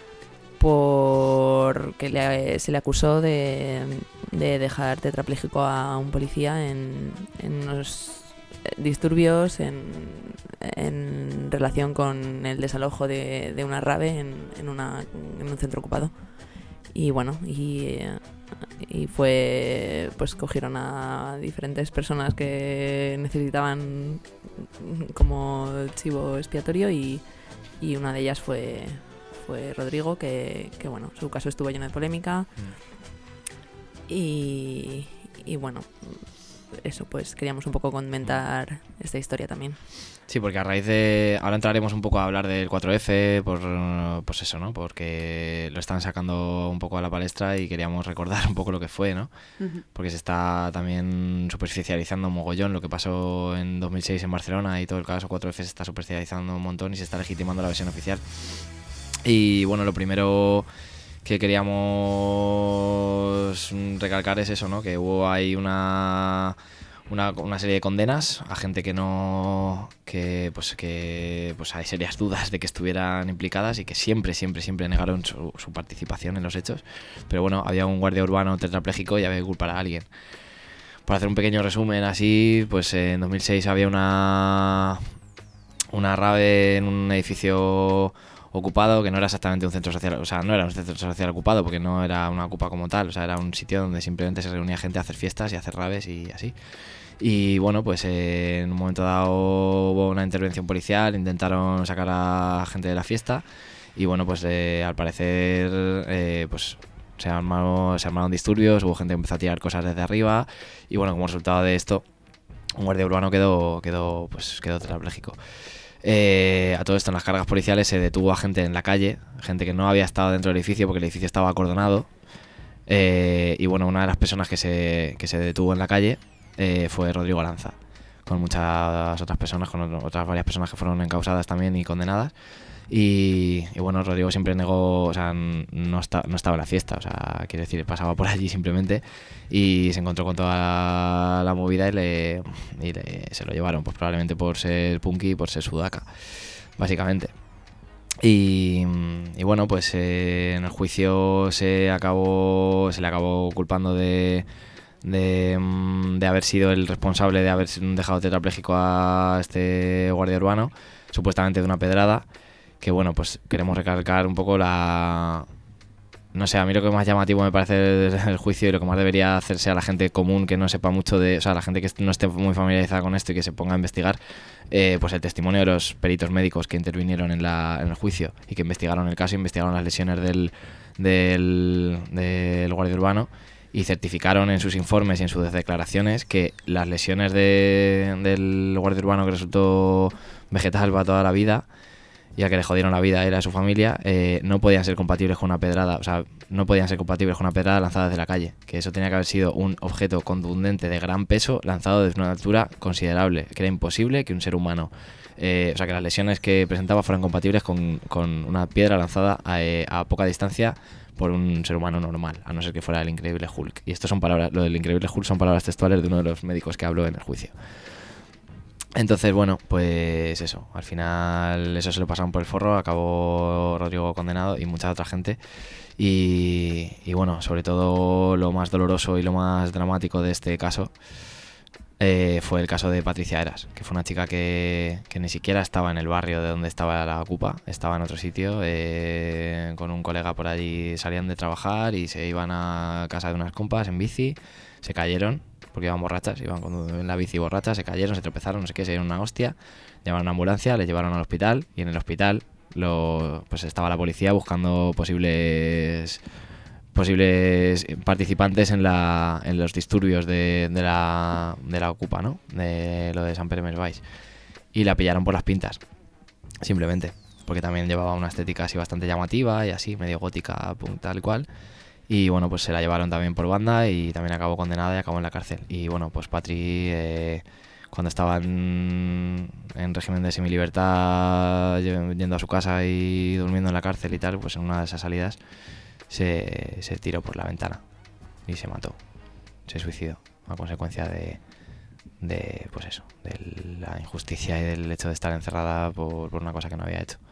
porque se le acusó de dejar tetrapléjico a un policía en unos disturbios en relación con el desalojo de una rave en un centro ocupado. Y bueno, y fue, pues cogieron a diferentes personas que necesitaban como chivo expiatorio y una de ellas fue Rodrigo, que bueno, su caso estuvo lleno de polémica. Y bueno, eso, pues queríamos un poco comentar esta historia también. Sí, porque a raíz de... Ahora entraremos un poco a hablar del 4F, pues eso, ¿no? Porque lo están sacando un poco a la palestra y queríamos recordar un poco lo que fue, ¿no? Porque se está también superficializando un mogollón lo que pasó en 2006 en Barcelona, y todo el caso 4F se está superficializando un montón y se está legitimando la versión oficial. Y bueno, lo primero que queríamos recalcar es eso, ¿no? Que hubo ahí una serie de condenas a gente que hay serias dudas de que estuvieran implicadas y que siempre negaron su participación en los hechos. Pero bueno, había un guardia urbano tetrapléjico y había que culpar a alguien. Para hacer un pequeño resumen así, pues en 2006 había una rave en un edificio ocupado, que no era exactamente un centro social, o sea, no era un centro social ocupado porque no era una ocupa como tal, o sea, era un sitio donde simplemente se reunía gente a hacer fiestas y a hacer raves y así. Y bueno, pues en un momento dado hubo una intervención policial, intentaron sacar a gente de la fiesta y bueno, pues al parecer pues se armaron disturbios, hubo gente que empezó a tirar cosas desde arriba y bueno, como resultado de esto, un guardia urbano quedó tetrapléjico. A todo esto, en las cargas policiales se detuvo a gente en la calle, gente que no había estado dentro del edificio porque el edificio estaba acordonado. Y bueno, una de las personas que se detuvo en la calle fue Rodrigo Aranza, con muchas otras personas, con otras varias personas que fueron encausadas también y condenadas. Y bueno, Rodrigo siempre negó, o sea, no estaba en la fiesta, o sea, quiero decir, pasaba por allí simplemente y se encontró con toda la movida y se lo llevaron, pues probablemente por ser punky y por ser sudaca, básicamente. Y bueno, pues en el juicio se le acabó culpando de haber sido el responsable de haber dejado tetrapléjico a este guardia urbano, supuestamente de una pedrada. Que bueno, pues queremos recalcar un poco no sé, a mí lo que más llamativo me parece el juicio y lo que más debería hacerse a la gente común que no sepa mucho o sea, la gente que no esté muy familiarizada con esto y que se ponga a investigar, pues el testimonio de los peritos médicos que intervinieron en el juicio y que investigaron el caso, investigaron las lesiones del guardia urbano y certificaron en sus informes y en sus declaraciones que las lesiones del guardia urbano que resultó vegetal para toda la vida, ya que le jodieron la vida a él y a su familia, no podían ser compatibles con una pedrada, o sea, no podían ser compatibles con una pedrada lanzada desde la calle, que eso tenía que haber sido un objeto contundente de gran peso lanzado desde una altura considerable, que era imposible que un ser humano, o sea, que las lesiones que presentaba fueran compatibles con una piedra lanzada a poca distancia por un ser humano normal, a no ser que fuera el increíble Hulk. Y esto son palabras, lo del increíble Hulk son palabras textuales de uno de los médicos que habló en el juicio. Entonces, bueno, pues eso, al final eso se lo pasaron por el forro, acabó Rodrigo condenado y mucha otra gente. Y bueno, sobre todo lo más doloroso y lo más dramático de este caso fue el caso de Patricia Eras, que fue una chica que ni siquiera estaba en el barrio de donde estaba la ocupa, estaba en otro sitio, con un colega por allí salían de trabajar y se iban a casa de unas compas en bici, se cayeron. Porque iban borrachas, iban en la bici borrachas, se cayeron, se tropezaron, no sé qué, se dieron una hostia, llamaron a una ambulancia, les llevaron al hospital y en el hospital pues estaba la policía buscando posibles participantes en los disturbios de la ocupa, ¿no? De lo de Sant Pere Més Baix. Y la pillaron por las pintas, simplemente, porque también llevaba una estética así bastante llamativa y así, medio gótica, tal cual. Y bueno, pues se la llevaron también por banda y también acabó condenada y acabó en la cárcel. Y bueno, pues Patri, cuando estaba en régimen de semilibertad, yendo a su casa y durmiendo en la cárcel y tal, pues en una de esas salidas se tiró por la ventana y se mató, se suicidó a consecuencia de pues eso, de la injusticia y del hecho de estar encerrada por una cosa que no había hecho.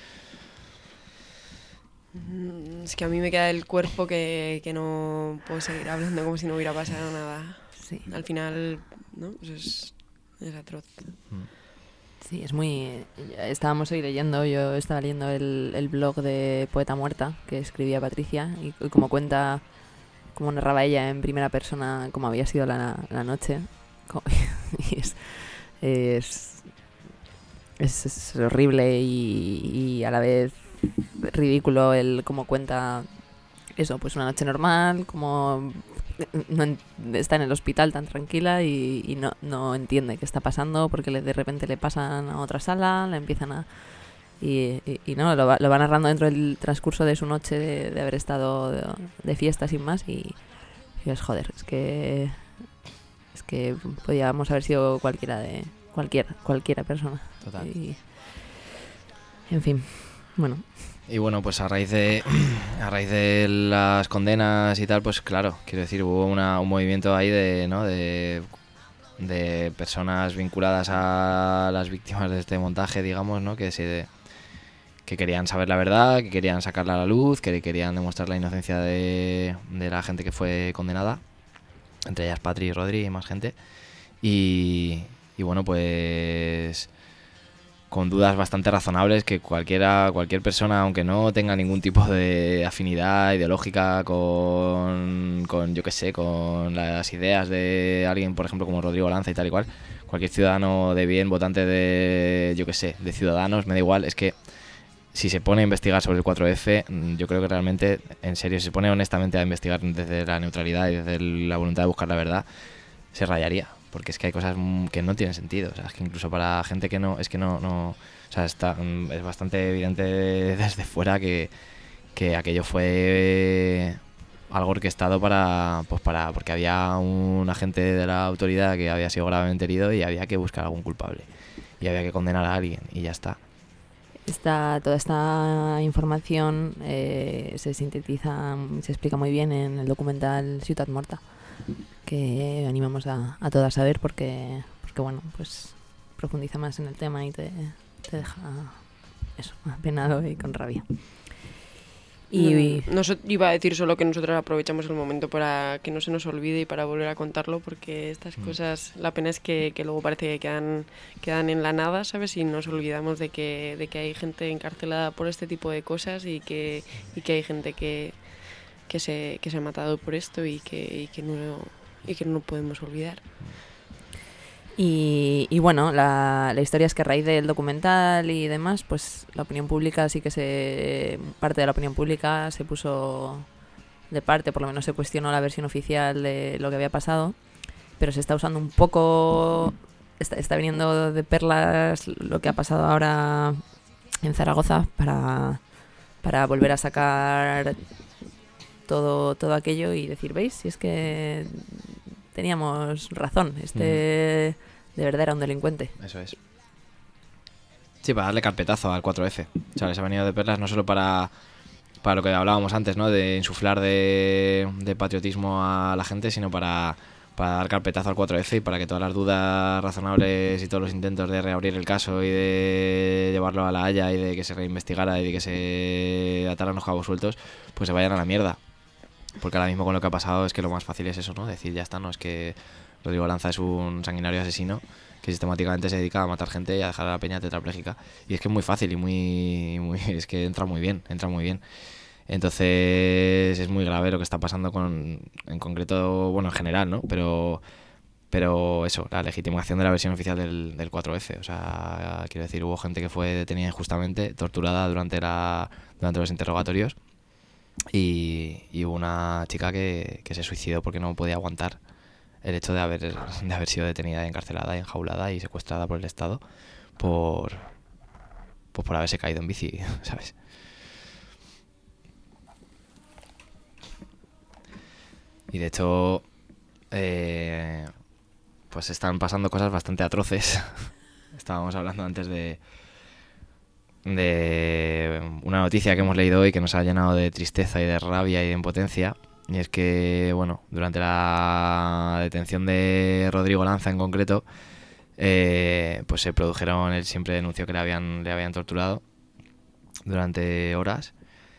Es que a mí me queda el cuerpo que no puedo seguir hablando como si no hubiera pasado nada. Sí. Al final, ¿no? Pues es atroz. Sí, es muy... Estábamos hoy leyendo, yo estaba leyendo el blog de Poeta Muerta que escribía Patricia y como cuenta, como narraba ella en primera persona cómo había sido la noche. Y es horrible y a la vez ridículo el cómo cuenta eso, pues una noche normal, como está en el hospital tan tranquila y no entiende qué está pasando porque de repente le pasan a otra sala, le empiezan a... Y no, lo va narrando dentro del transcurso de su noche de haber estado de fiesta sin más y es joder, es que podíamos haber sido cualquiera persona. Total. En fin, bueno. Y bueno, pues a raíz de las condenas y tal, pues claro, quiero decir, hubo un movimiento ahí de personas vinculadas a las víctimas de este montaje, digamos, ¿no? Que querían saber la verdad, que querían sacarla a la luz, que querían demostrar la inocencia de la gente que fue condenada, entre ellas Patri y Rodri y más gente. Y bueno, pues con dudas bastante razonables que cualquier persona, aunque no tenga ningún tipo de afinidad ideológica con yo qué sé, con las ideas de alguien, por ejemplo, como Rodrigo Lanza y tal y cual, cualquier ciudadano de bien, votante de, yo qué sé, de Ciudadanos, me da igual, es que si se pone a investigar sobre el 4F, yo creo que realmente, en serio, si se pone honestamente a investigar desde la neutralidad y desde la voluntad de buscar la verdad, se rayaría. Porque es que hay cosas que no tienen sentido. O sea, es que incluso para gente que no... Es que no o sea, es bastante evidente desde fuera que aquello fue algo orquestado porque había un agente de la autoridad que había sido gravemente herido y había que buscar a algún culpable. Y había que condenar a alguien y ya está. Toda esta información se sintetiza, se explica muy bien en el documental Ciutat Morta, que animamos a todas a ver porque bueno, pues profundiza más en el tema y te deja eso, apenado y con rabia. Iba a decir solo que nosotros aprovechamos el momento para que no se nos olvide y para volver a contarlo, porque estas cosas, la pena es que luego parece que quedan en la nada, ¿sabes? Y nos olvidamos de que hay gente encarcelada por este tipo de cosas y que hay gente que se ha matado por esto y que no podemos olvidar. Y bueno, la historia es que a raíz del documental y demás, pues la opinión pública parte de la opinión pública se puso de parte, por lo menos se cuestionó la versión oficial de lo que había pasado, pero se está usando un poco, está viniendo de perlas lo que ha pasado ahora en Zaragoza para volver a sacar todo aquello y decir, ¿veis? Si es que teníamos razón, de verdad era un delincuente. Eso es. Sí, para darle carpetazo al 4F. O sea, les ha venido de perlas no solo para lo que hablábamos antes, ¿no? De insuflar de patriotismo a la gente, sino para dar carpetazo al 4F y para que todas las dudas razonables y todos los intentos de reabrir el caso y de llevarlo a la Haya y de que se reinvestigara y de que se ataran los cabos sueltos, pues se vayan a la mierda. Porque ahora mismo con lo que ha pasado es que lo más fácil es eso, ¿no? Decir, ya está, no es que Rodrigo Lanza es un sanguinario asesino que sistemáticamente se dedica a matar gente y a dejar a la peña tetrapléjica. Y es que es muy fácil y muy es que entra muy bien. Entonces es muy grave lo que está pasando en concreto, bueno, en general, ¿no? Pero eso, la legitimación de la versión oficial del 4F. O sea, quiero decir, hubo gente que fue detenida injustamente, torturada durante los interrogatorios. Y hubo una chica que se suicidó porque no podía aguantar el hecho de haber sido detenida, encarcelada, enjaulada y secuestrada por el Estado por haberse caído en bici, ¿sabes? Y de hecho, pues están pasando cosas bastante atroces. Estábamos hablando antes de una noticia que hemos leído hoy que nos ha llenado de tristeza y de rabia y de impotencia, y es que, bueno, durante la detención de Rodrigo Lanza en concreto, pues se produjeron, él siempre denunció que le habían torturado durante horas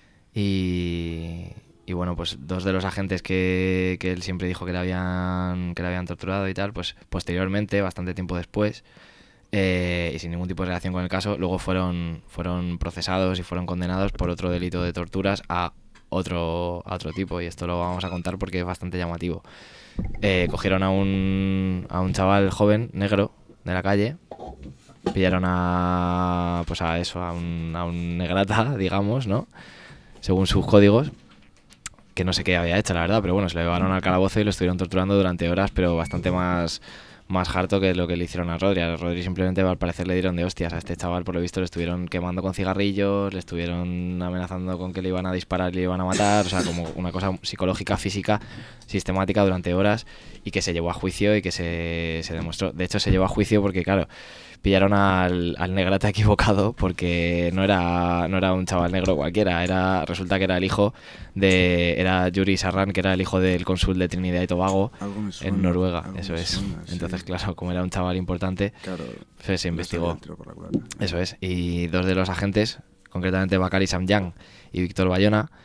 y bueno, pues dos de los agentes que él siempre dijo que le habían torturado y tal, pues posteriormente, bastante tiempo después, y sin ningún tipo de relación con el caso, luego fueron procesados y fueron condenados por otro delito de torturas a otro tipo, y esto lo vamos a contar porque es bastante llamativo. Cogieron a un chaval joven, negro, de la calle, pillaron a un negrata, digamos, ¿no? Según sus códigos, que no sé qué había hecho, la verdad, pero bueno, se lo llevaron al calabozo y lo estuvieron torturando durante horas, pero bastante más harto que lo que le hicieron a Rodri. A Rodri simplemente, al parecer, le dieron de hostias. A este chaval, por lo visto, le estuvieron quemando con cigarrillos, le estuvieron amenazando con que le iban a disparar y le iban a matar, o sea, como una cosa psicológica, física, sistemática durante horas, y que se llevó a juicio y que se demostró. De hecho, se llevó a juicio porque, claro, pillaron al negrata equivocado, porque no era un chaval negro cualquiera, resulta que era el hijo era Yuri Sarran, que era el hijo del cónsul de Trinidad y Tobago en Noruega, eso es. Entonces, sí, claro, como era un chaval importante, claro, pues se investigó. Eso es. Y dos de los agentes, concretamente Bakari Samyang y Víctor Bayona,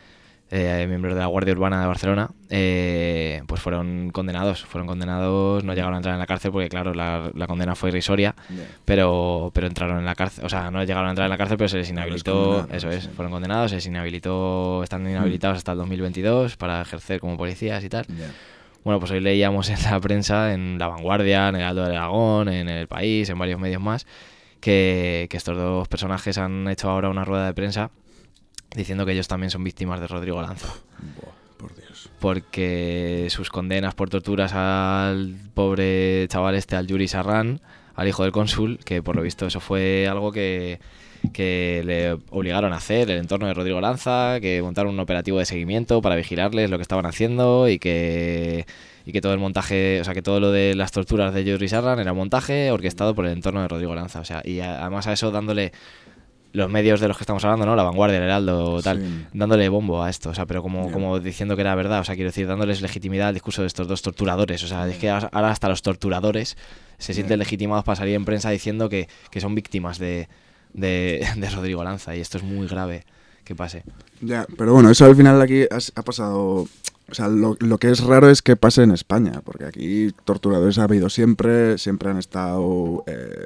miembros de la Guardia Urbana de Barcelona, pues fueron condenados, no llegaron a entrar en la cárcel porque claro, la condena fue irrisoria, pero entraron en la cárcel, o sea, no llegaron a entrar en la cárcel, pero se les inhabilitó, eso es, fueron condenados, se les inhabilitó, están inhabilitados hasta el 2022 para ejercer como policías y tal. Bueno, pues hoy leíamos en la prensa, en La Vanguardia, en el Heraldo de Aragón, en El País, en varios medios más, que estos dos personajes han hecho ahora una rueda de prensa diciendo que ellos también son víctimas de Rodrigo Lanza. Por Dios. Porque sus condenas por torturas al pobre chaval al Yuri Sarran, al hijo del cónsul, que por lo visto eso fue algo que le obligaron a hacer el entorno de Rodrigo Lanza, que montaron un operativo de seguimiento para vigilarles lo que estaban haciendo y que todo el montaje, o sea, que todo lo de las torturas de Yuri Sarran era un montaje orquestado por el entorno de Rodrigo Lanza. O sea, y además a eso dándole los medios de los que estamos hablando, ¿no? La Vanguardia, el Heraldo, tal, dándole bombo a esto, o sea, pero como diciendo que era verdad, o sea, quiero decir, dándoles legitimidad al discurso de estos dos torturadores, o sea, es que ahora hasta los torturadores se sienten legitimados para salir en prensa diciendo que son víctimas de Rodrigo Lanza, y esto es muy grave que pase. Ya, pero bueno, eso al final aquí ha pasado. O sea, lo que es raro es que pase en España, porque aquí torturadores ha habido siempre han estado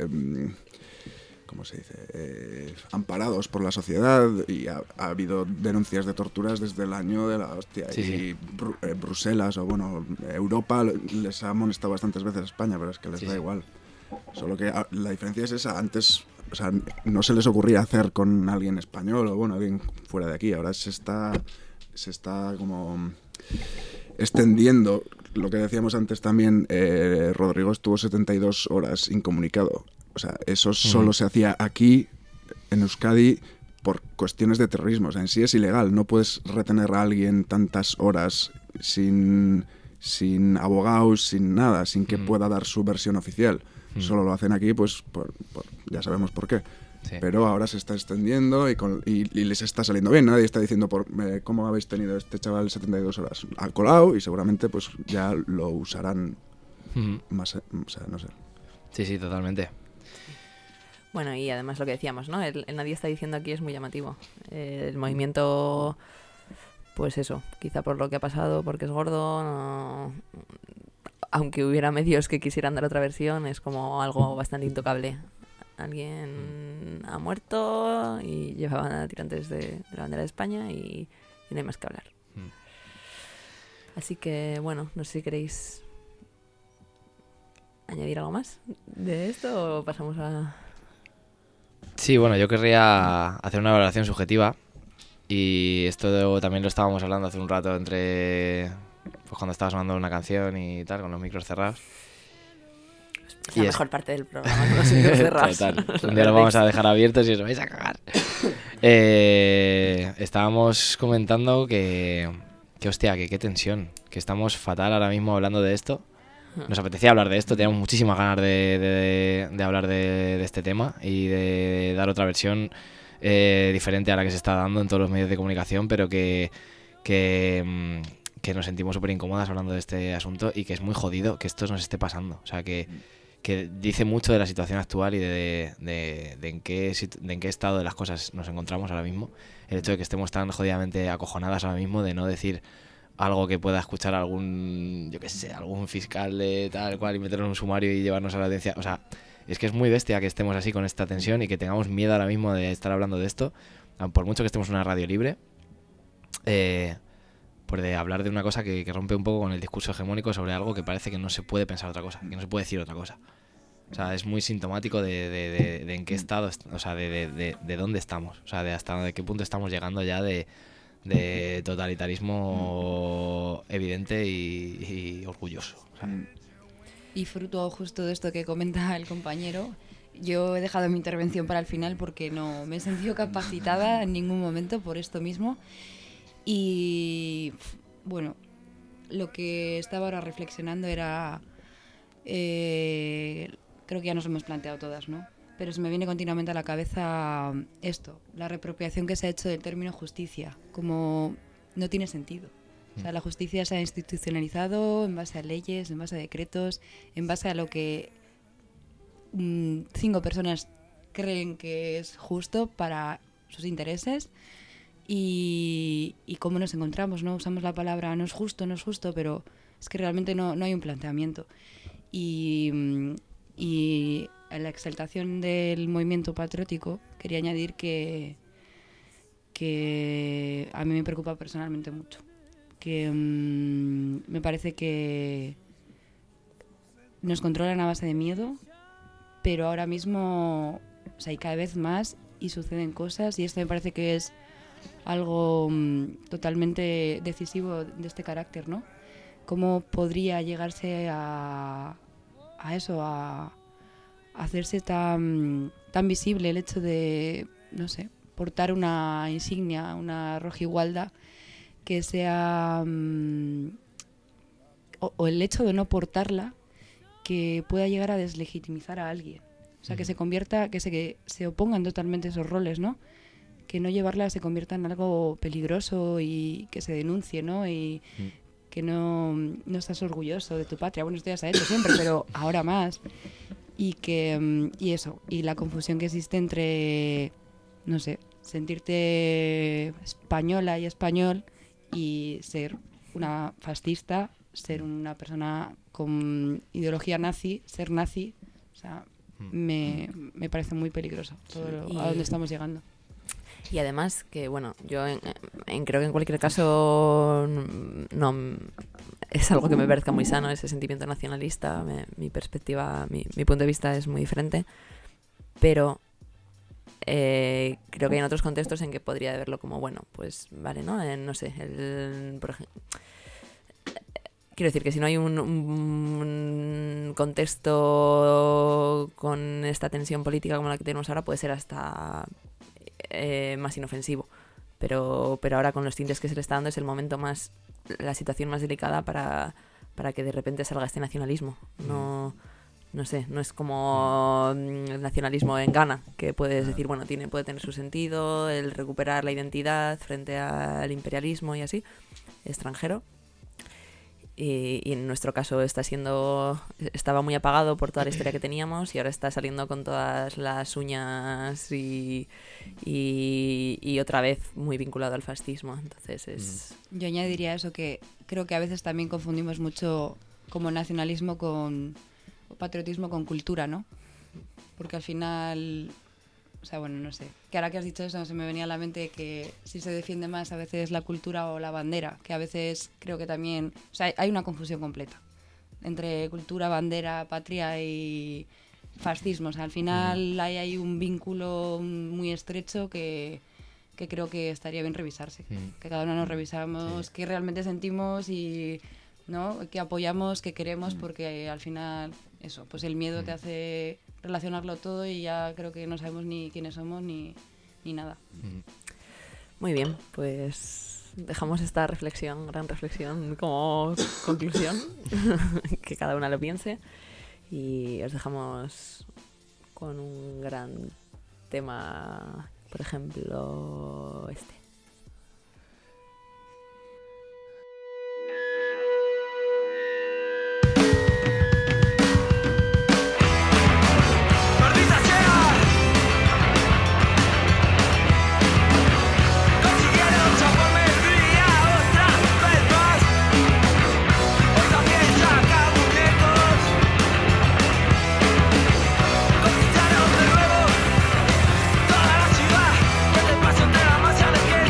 ¿cómo se dice? Amparados por la sociedad, y ha habido denuncias de torturas desde el año de la hostia. Sí. Bruselas o bueno, Europa les ha amonestado bastantes veces a España, pero es que les da igual. Solo que la diferencia es esa. Antes, o sea, no se les ocurría hacer con alguien español o bueno, alguien fuera de aquí. Ahora se está como extendiendo. Lo que decíamos antes también, Rodrigo estuvo 72 horas incomunicado. O sea, eso solo se hacía aquí, en Euskadi, por cuestiones de terrorismo. O sea, en sí es ilegal. No puedes retener a alguien tantas horas sin abogados, sin nada, sin que pueda dar su versión oficial. Solo lo hacen aquí, pues ya sabemos por qué. Sí. Pero ahora se está extendiendo y les está saliendo bien. Nadie está diciendo cómo habéis tenido este chaval 72 horas. Ha colado y seguramente pues ya lo usarán más, o sea, no sé. Sí, totalmente. Bueno, y además lo que decíamos, ¿no? El nadie está diciendo aquí es muy llamativo. El movimiento, pues eso, quizá por lo que ha pasado, porque es gordo, no... aunque hubiera medios que quisieran dar otra versión, es como algo bastante intocable. Alguien ha muerto y llevaban a tirantes de la bandera de España y no hay más que hablar. Así que, bueno, no sé si queréis añadir algo más de esto o pasamos a... Sí, bueno, yo querría hacer una valoración subjetiva, y esto también lo estábamos hablando hace un rato pues cuando estaba sonando una canción y tal, con los micros cerrados. Es la mejor parte del programa, con los micros cerrados. Total. Un día lo vamos a dejar abiertos y os vais a cagar. Estábamos comentando que hostia, que qué tensión, que estamos fatal ahora mismo hablando de esto. Nos apetecía hablar de esto, teníamos muchísimas ganas de hablar de este tema y de dar otra versión diferente a la que se está dando en todos los medios de comunicación, pero que nos sentimos súper incómodas hablando de este asunto, y que es muy jodido que esto nos esté pasando. O sea, que dice mucho de la situación actual y de en qué estado de las cosas nos encontramos ahora mismo. El hecho de que estemos tan jodidamente acojonadas ahora mismo de no decir algo que pueda escuchar algún fiscal de tal cual y meterlo en un sumario y llevarnos a la audiencia. O sea, es que es muy bestia que estemos así con esta tensión y que tengamos miedo ahora mismo de estar hablando de esto, por mucho que estemos en una radio libre, por de hablar de una cosa que rompe un poco con el discurso hegemónico sobre algo que parece que no se puede pensar otra cosa, que no se puede decir otra cosa. O sea, es muy sintomático de en qué estado, o sea, de dónde estamos, o sea, de hasta qué punto estamos llegando ya de totalitarismo evidente y orgulloso. O sea. Y fruto justo de esto que comenta el compañero, yo he dejado mi intervención para el final porque no me he sentido capacitada en ningún momento por esto mismo. Y bueno, lo que estaba ahora reflexionando era, creo que ya nos hemos planteado todas, ¿no? Pero se me viene continuamente a la cabeza esto, la reapropiación que se ha hecho del término justicia, como no tiene sentido. O sea, la justicia se ha institucionalizado en base a leyes, en base a decretos, en base a lo que 5 personas creen que es justo para sus intereses, y cómo nos encontramos, ¿no? Usamos la palabra no es justo, pero es que realmente no hay un planteamiento. Y en la exaltación del movimiento patriótico quería añadir que a mí me preocupa personalmente mucho, que me parece que nos controlan a base de miedo, pero ahora mismo, o sea, hay cada vez más y suceden cosas, y esto me parece que es algo totalmente decisivo de este carácter, ¿no? ¿Cómo podría llegarse a eso, a hacerse tan visible el hecho de, no sé, portar una insignia, una rojigualda, que sea o el hecho de no portarla, que pueda llegar a deslegitimizar a alguien. O sea, que se convierta, que se opongan totalmente esos roles, ¿no? Que no llevarla se convierta en algo peligroso y que se denuncie, ¿no? Y que no estás orgulloso de tu patria. Bueno, esto ya se ha hecho siempre, pero ahora más. Y eso, y la confusión que existe entre, no sé, sentirte española y español y ser una fascista, ser una persona con ideología nazi, ser nazi. O sea, me parece muy peligroso todo a donde estamos llegando. Y además que, bueno, yo creo que en cualquier caso no es algo que me parezca muy sano, ese sentimiento nacionalista. Mi perspectiva, mi punto de vista es muy diferente, pero creo que hay en otros contextos en que podría verlo como, bueno, pues vale, ¿no? No sé, por ejemplo, quiero decir que si no hay un contexto con esta tensión política como la que tenemos ahora, puede ser hasta más inofensivo. Pero ahora con los tintes que se le está dando es el momento más, la situación más delicada para que de repente salga este nacionalismo. No sé, no es como el nacionalismo en Ghana, que puedes decir, bueno, puede tener su sentido, el recuperar la identidad frente al imperialismo y así, extranjero. Y en nuestro caso estaba muy apagado por toda la historia que teníamos y ahora está saliendo con todas las uñas y otra vez muy vinculado al fascismo. Entonces es... Yo añadiría eso, que creo que a veces también confundimos mucho como nacionalismo con patriotismo con cultura, ¿no? Porque al final, o sea, bueno, no sé, que ahora que has dicho eso se me venía a la mente que si se defiende más a veces la cultura o la bandera, que a veces creo que también, o sea, hay una confusión completa entre cultura, bandera, patria y fascismo. O sea, al final hay un vínculo muy estrecho que creo que estaría bien revisarse, que cada uno nos revisamos qué realmente sentimos y, ¿no?, que apoyamos, que queremos, porque al final eso, pues el miedo te hace relacionarlo todo y ya creo que no sabemos ni quiénes somos ni nada. Muy bien, pues dejamos esta gran reflexión como conclusión, que cada una lo piense, y os dejamos con un gran tema, por ejemplo, este. Toda la ciudad, el espacio de la masa de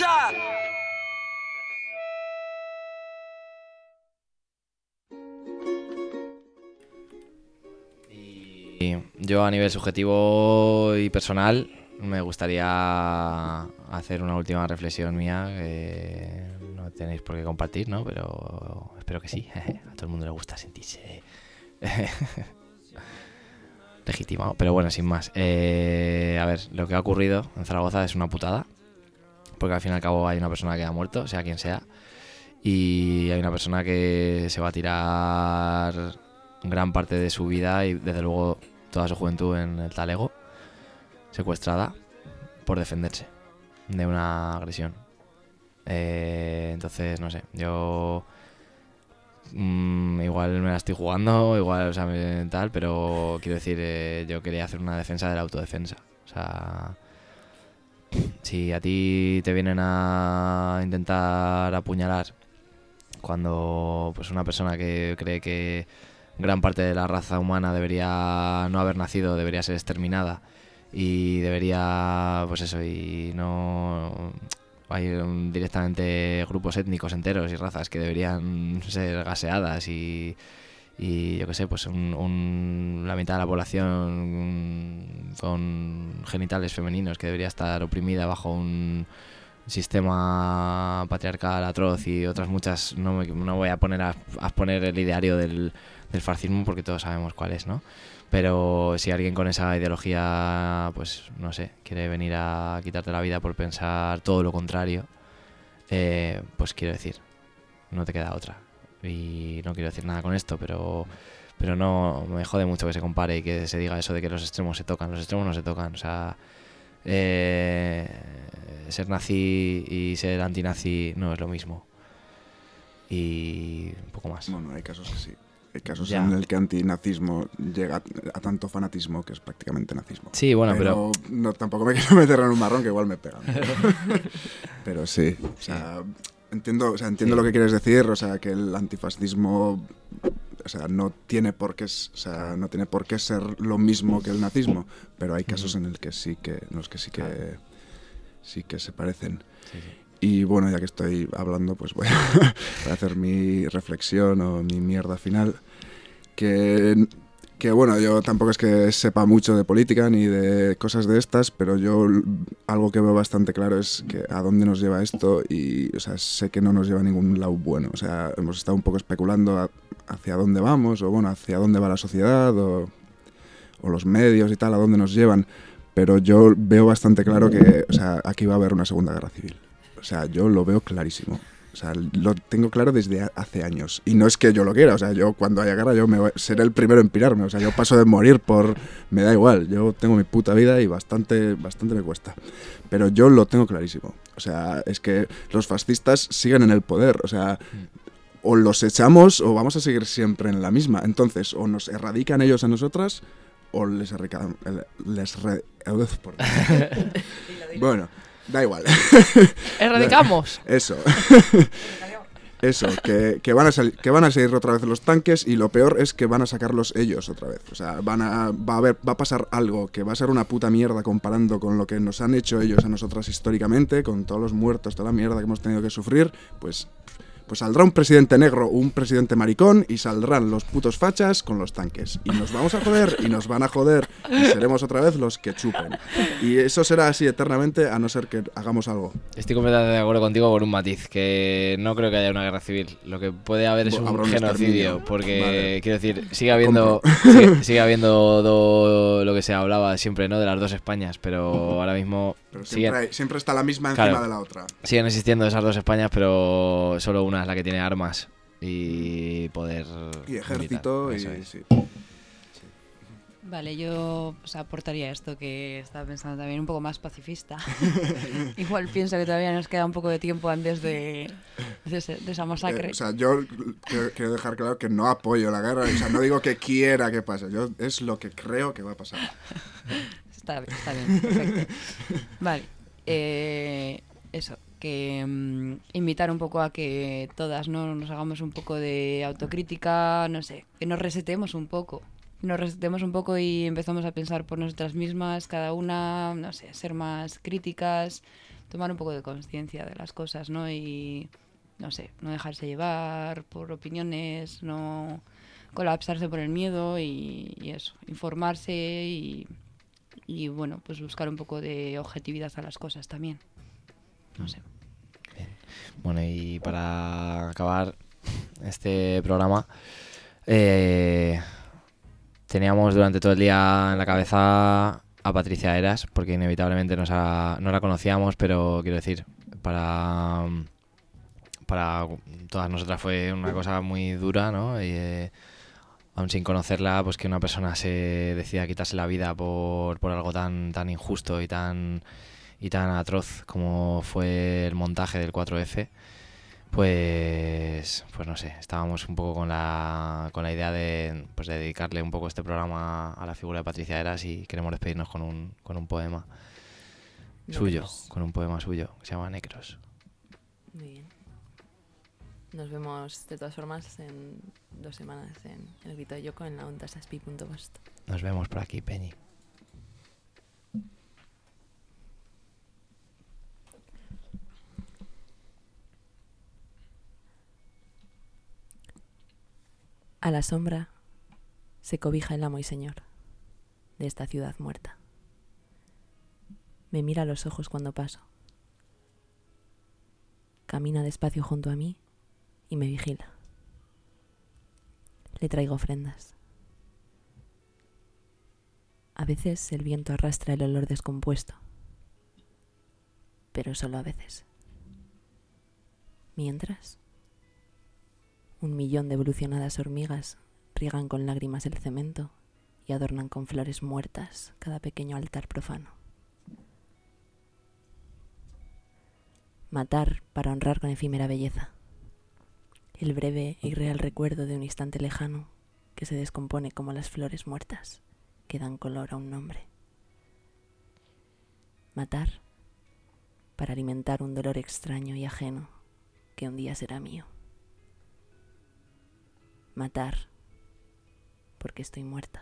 ¡Fuera! Y yo a nivel subjetivo y personal me gustaría hacer una última reflexión mía que no tenéis por qué compartir, ¿no? Pero espero que sí. A todo el mundo le gusta sentirse legitimado. Pero bueno, sin más. A ver, lo que ha ocurrido en Zaragoza es una putada. Porque al fin y al cabo hay una persona que ha muerto, sea quien sea. Y hay una persona que se va a tirar gran parte de su vida y desde luego toda su juventud en el talego, secuestrada por defenderse de una agresión. Entonces, no sé, yo igual me la estoy jugando, igual, o sea, tal, pero quiero decir, yo quería hacer una defensa de la autodefensa. O sea, si a ti te vienen a intentar apuñalar cuando pues una persona que cree que gran parte de la raza humana debería no haber nacido, debería ser exterminada y debería, pues eso, y no hay directamente grupos étnicos enteros y razas que deberían ser gaseadas y yo qué sé, pues la mitad de la población con genitales femeninos que debería estar oprimida bajo un sistema patriarcal atroz y otras muchas, no voy a poner a poner el ideario del fascismo porque todos sabemos cuál es, ¿no? Pero si alguien con esa ideología, pues no sé, quiere venir a quitarte la vida por pensar todo lo contrario, pues quiero decir, no te queda otra. Y no quiero decir nada con esto, pero no me jode mucho que se compare y que se diga eso de que los extremos se tocan. Los extremos no se tocan, o sea, ser nazi y ser antinazi no es lo mismo. Y un poco más. Bueno, hay casos que sí. Hay casos en el que antinazismo llega a tanto fanatismo que es prácticamente nazismo. Sí, bueno, pero no, tampoco me quiero meter en un marrón que igual me pegan. Pero sí, o sea, entiendo lo que quieres decir, o sea, que el antifascismo, o sea, no tiene por qué ser lo mismo que el nazismo, pero hay casos en los que sí que se parecen. Sí. Y bueno, ya que estoy hablando, pues voy a hacer mi reflexión o mi mierda final. Que bueno, yo tampoco es que sepa mucho de política ni de cosas de estas, pero yo algo que veo bastante claro es que a dónde nos lleva esto y, o sea, sé que no nos lleva a ningún lado bueno. O sea, hemos estado un poco especulando hacia dónde vamos o bueno, hacia dónde va la sociedad o los medios y tal, a dónde nos llevan. Pero yo veo bastante claro que, o sea, aquí va a haber una segunda guerra civil. O sea, yo lo veo clarísimo. O sea, lo tengo claro desde hace años. Y no es que yo lo quiera. O sea, yo cuando haya guerra seré el primero en pirarme. O sea, yo paso de morir me da igual. Yo tengo mi puta vida y bastante me cuesta. Pero yo lo tengo clarísimo. O sea, es que los fascistas siguen en el poder. O sea, o los echamos o vamos a seguir siempre en la misma. Entonces, o nos erradican ellos a nosotras o bueno, da igual. Erradicamos. Eso, que van a seguir otra vez los tanques y lo peor es que van a sacarlos ellos otra vez. O sea, va a pasar algo que va a ser una puta mierda comparando con lo que nos han hecho ellos a nosotras históricamente, con todos los muertos, toda la mierda que hemos tenido que sufrir, pues saldrá un presidente negro o un presidente maricón y saldrán los putos fachas con los tanques. Y nos vamos a joder y nos van a joder y seremos otra vez los que chupen. Y eso será así eternamente a no ser que hagamos algo. Estoy completamente de acuerdo contigo con un matiz, que no creo que haya una guerra civil. Lo que puede haber es un genocidio, porque vale. Quiero decir, sigue habiendo lo que se hablaba siempre, ¿no? De las dos Españas, pero ahora mismo pero siempre está la misma encima de la otra. Siguen existiendo esas dos Españas, pero solo una es la que tiene armas y poder y ejército militar. Y sí. Vale, yo aportaría esto que estaba pensando también un poco más pacifista. Igual pienso que todavía nos queda un poco de tiempo antes de esa masacre. O sea, yo quiero dejar claro que no apoyo la guerra, o sea, no digo que quiera que pase, yo es lo que creo que va a pasar. Está bien, perfecto. Vale, eso, que invitar un poco a que todas, ¿no?, nos hagamos un poco de autocrítica, no sé, que nos resetemos un poco. Y empezamos a pensar por nosotras mismas, cada una, no sé, ser más críticas, tomar un poco de conciencia de las cosas, ¿no? Y, no sé, no dejarse llevar por opiniones, no colapsarse por el miedo y eso, informarse y, bueno, pues buscar un poco de objetividad a las cosas también. No sé. Bien. Bueno, y para acabar este programa, teníamos durante todo el día en la cabeza a Patricia Heras, porque inevitablemente no la conocíamos, pero quiero decir, para todas nosotras fue una cosa muy dura, ¿no? Y, aún sin conocerla, pues que una persona se decida quitarse la vida por algo tan injusto y tan atroz como fue el montaje del 4F, pues no sé, estábamos un poco con la idea de dedicarle un poco este programa a la figura de Patricia Heras, y queremos despedirnos con un poema suyo, con un poema suyo que se llama Necros. Muy bien. Nos vemos de todas formas en 2 semanas en El Grito de Yoko en la ondasaspi.post. Nos vemos por aquí, Peñi. A la sombra se cobija el amo y señor de esta ciudad muerta. Me mira a los ojos cuando paso. Camina despacio junto a mí y me vigila. Le traigo ofrendas. A veces el viento arrastra el olor descompuesto, pero solo a veces. Mientras, 1.000.000 de evolucionadas hormigas riegan con lágrimas el cemento y adornan con flores muertas cada pequeño altar profano. Matar para honrar con efímera belleza. El breve e irreal recuerdo de un instante lejano que se descompone como las flores muertas que dan color a un nombre. Matar para alimentar un dolor extraño y ajeno que un día será mío. Matar porque estoy muerta.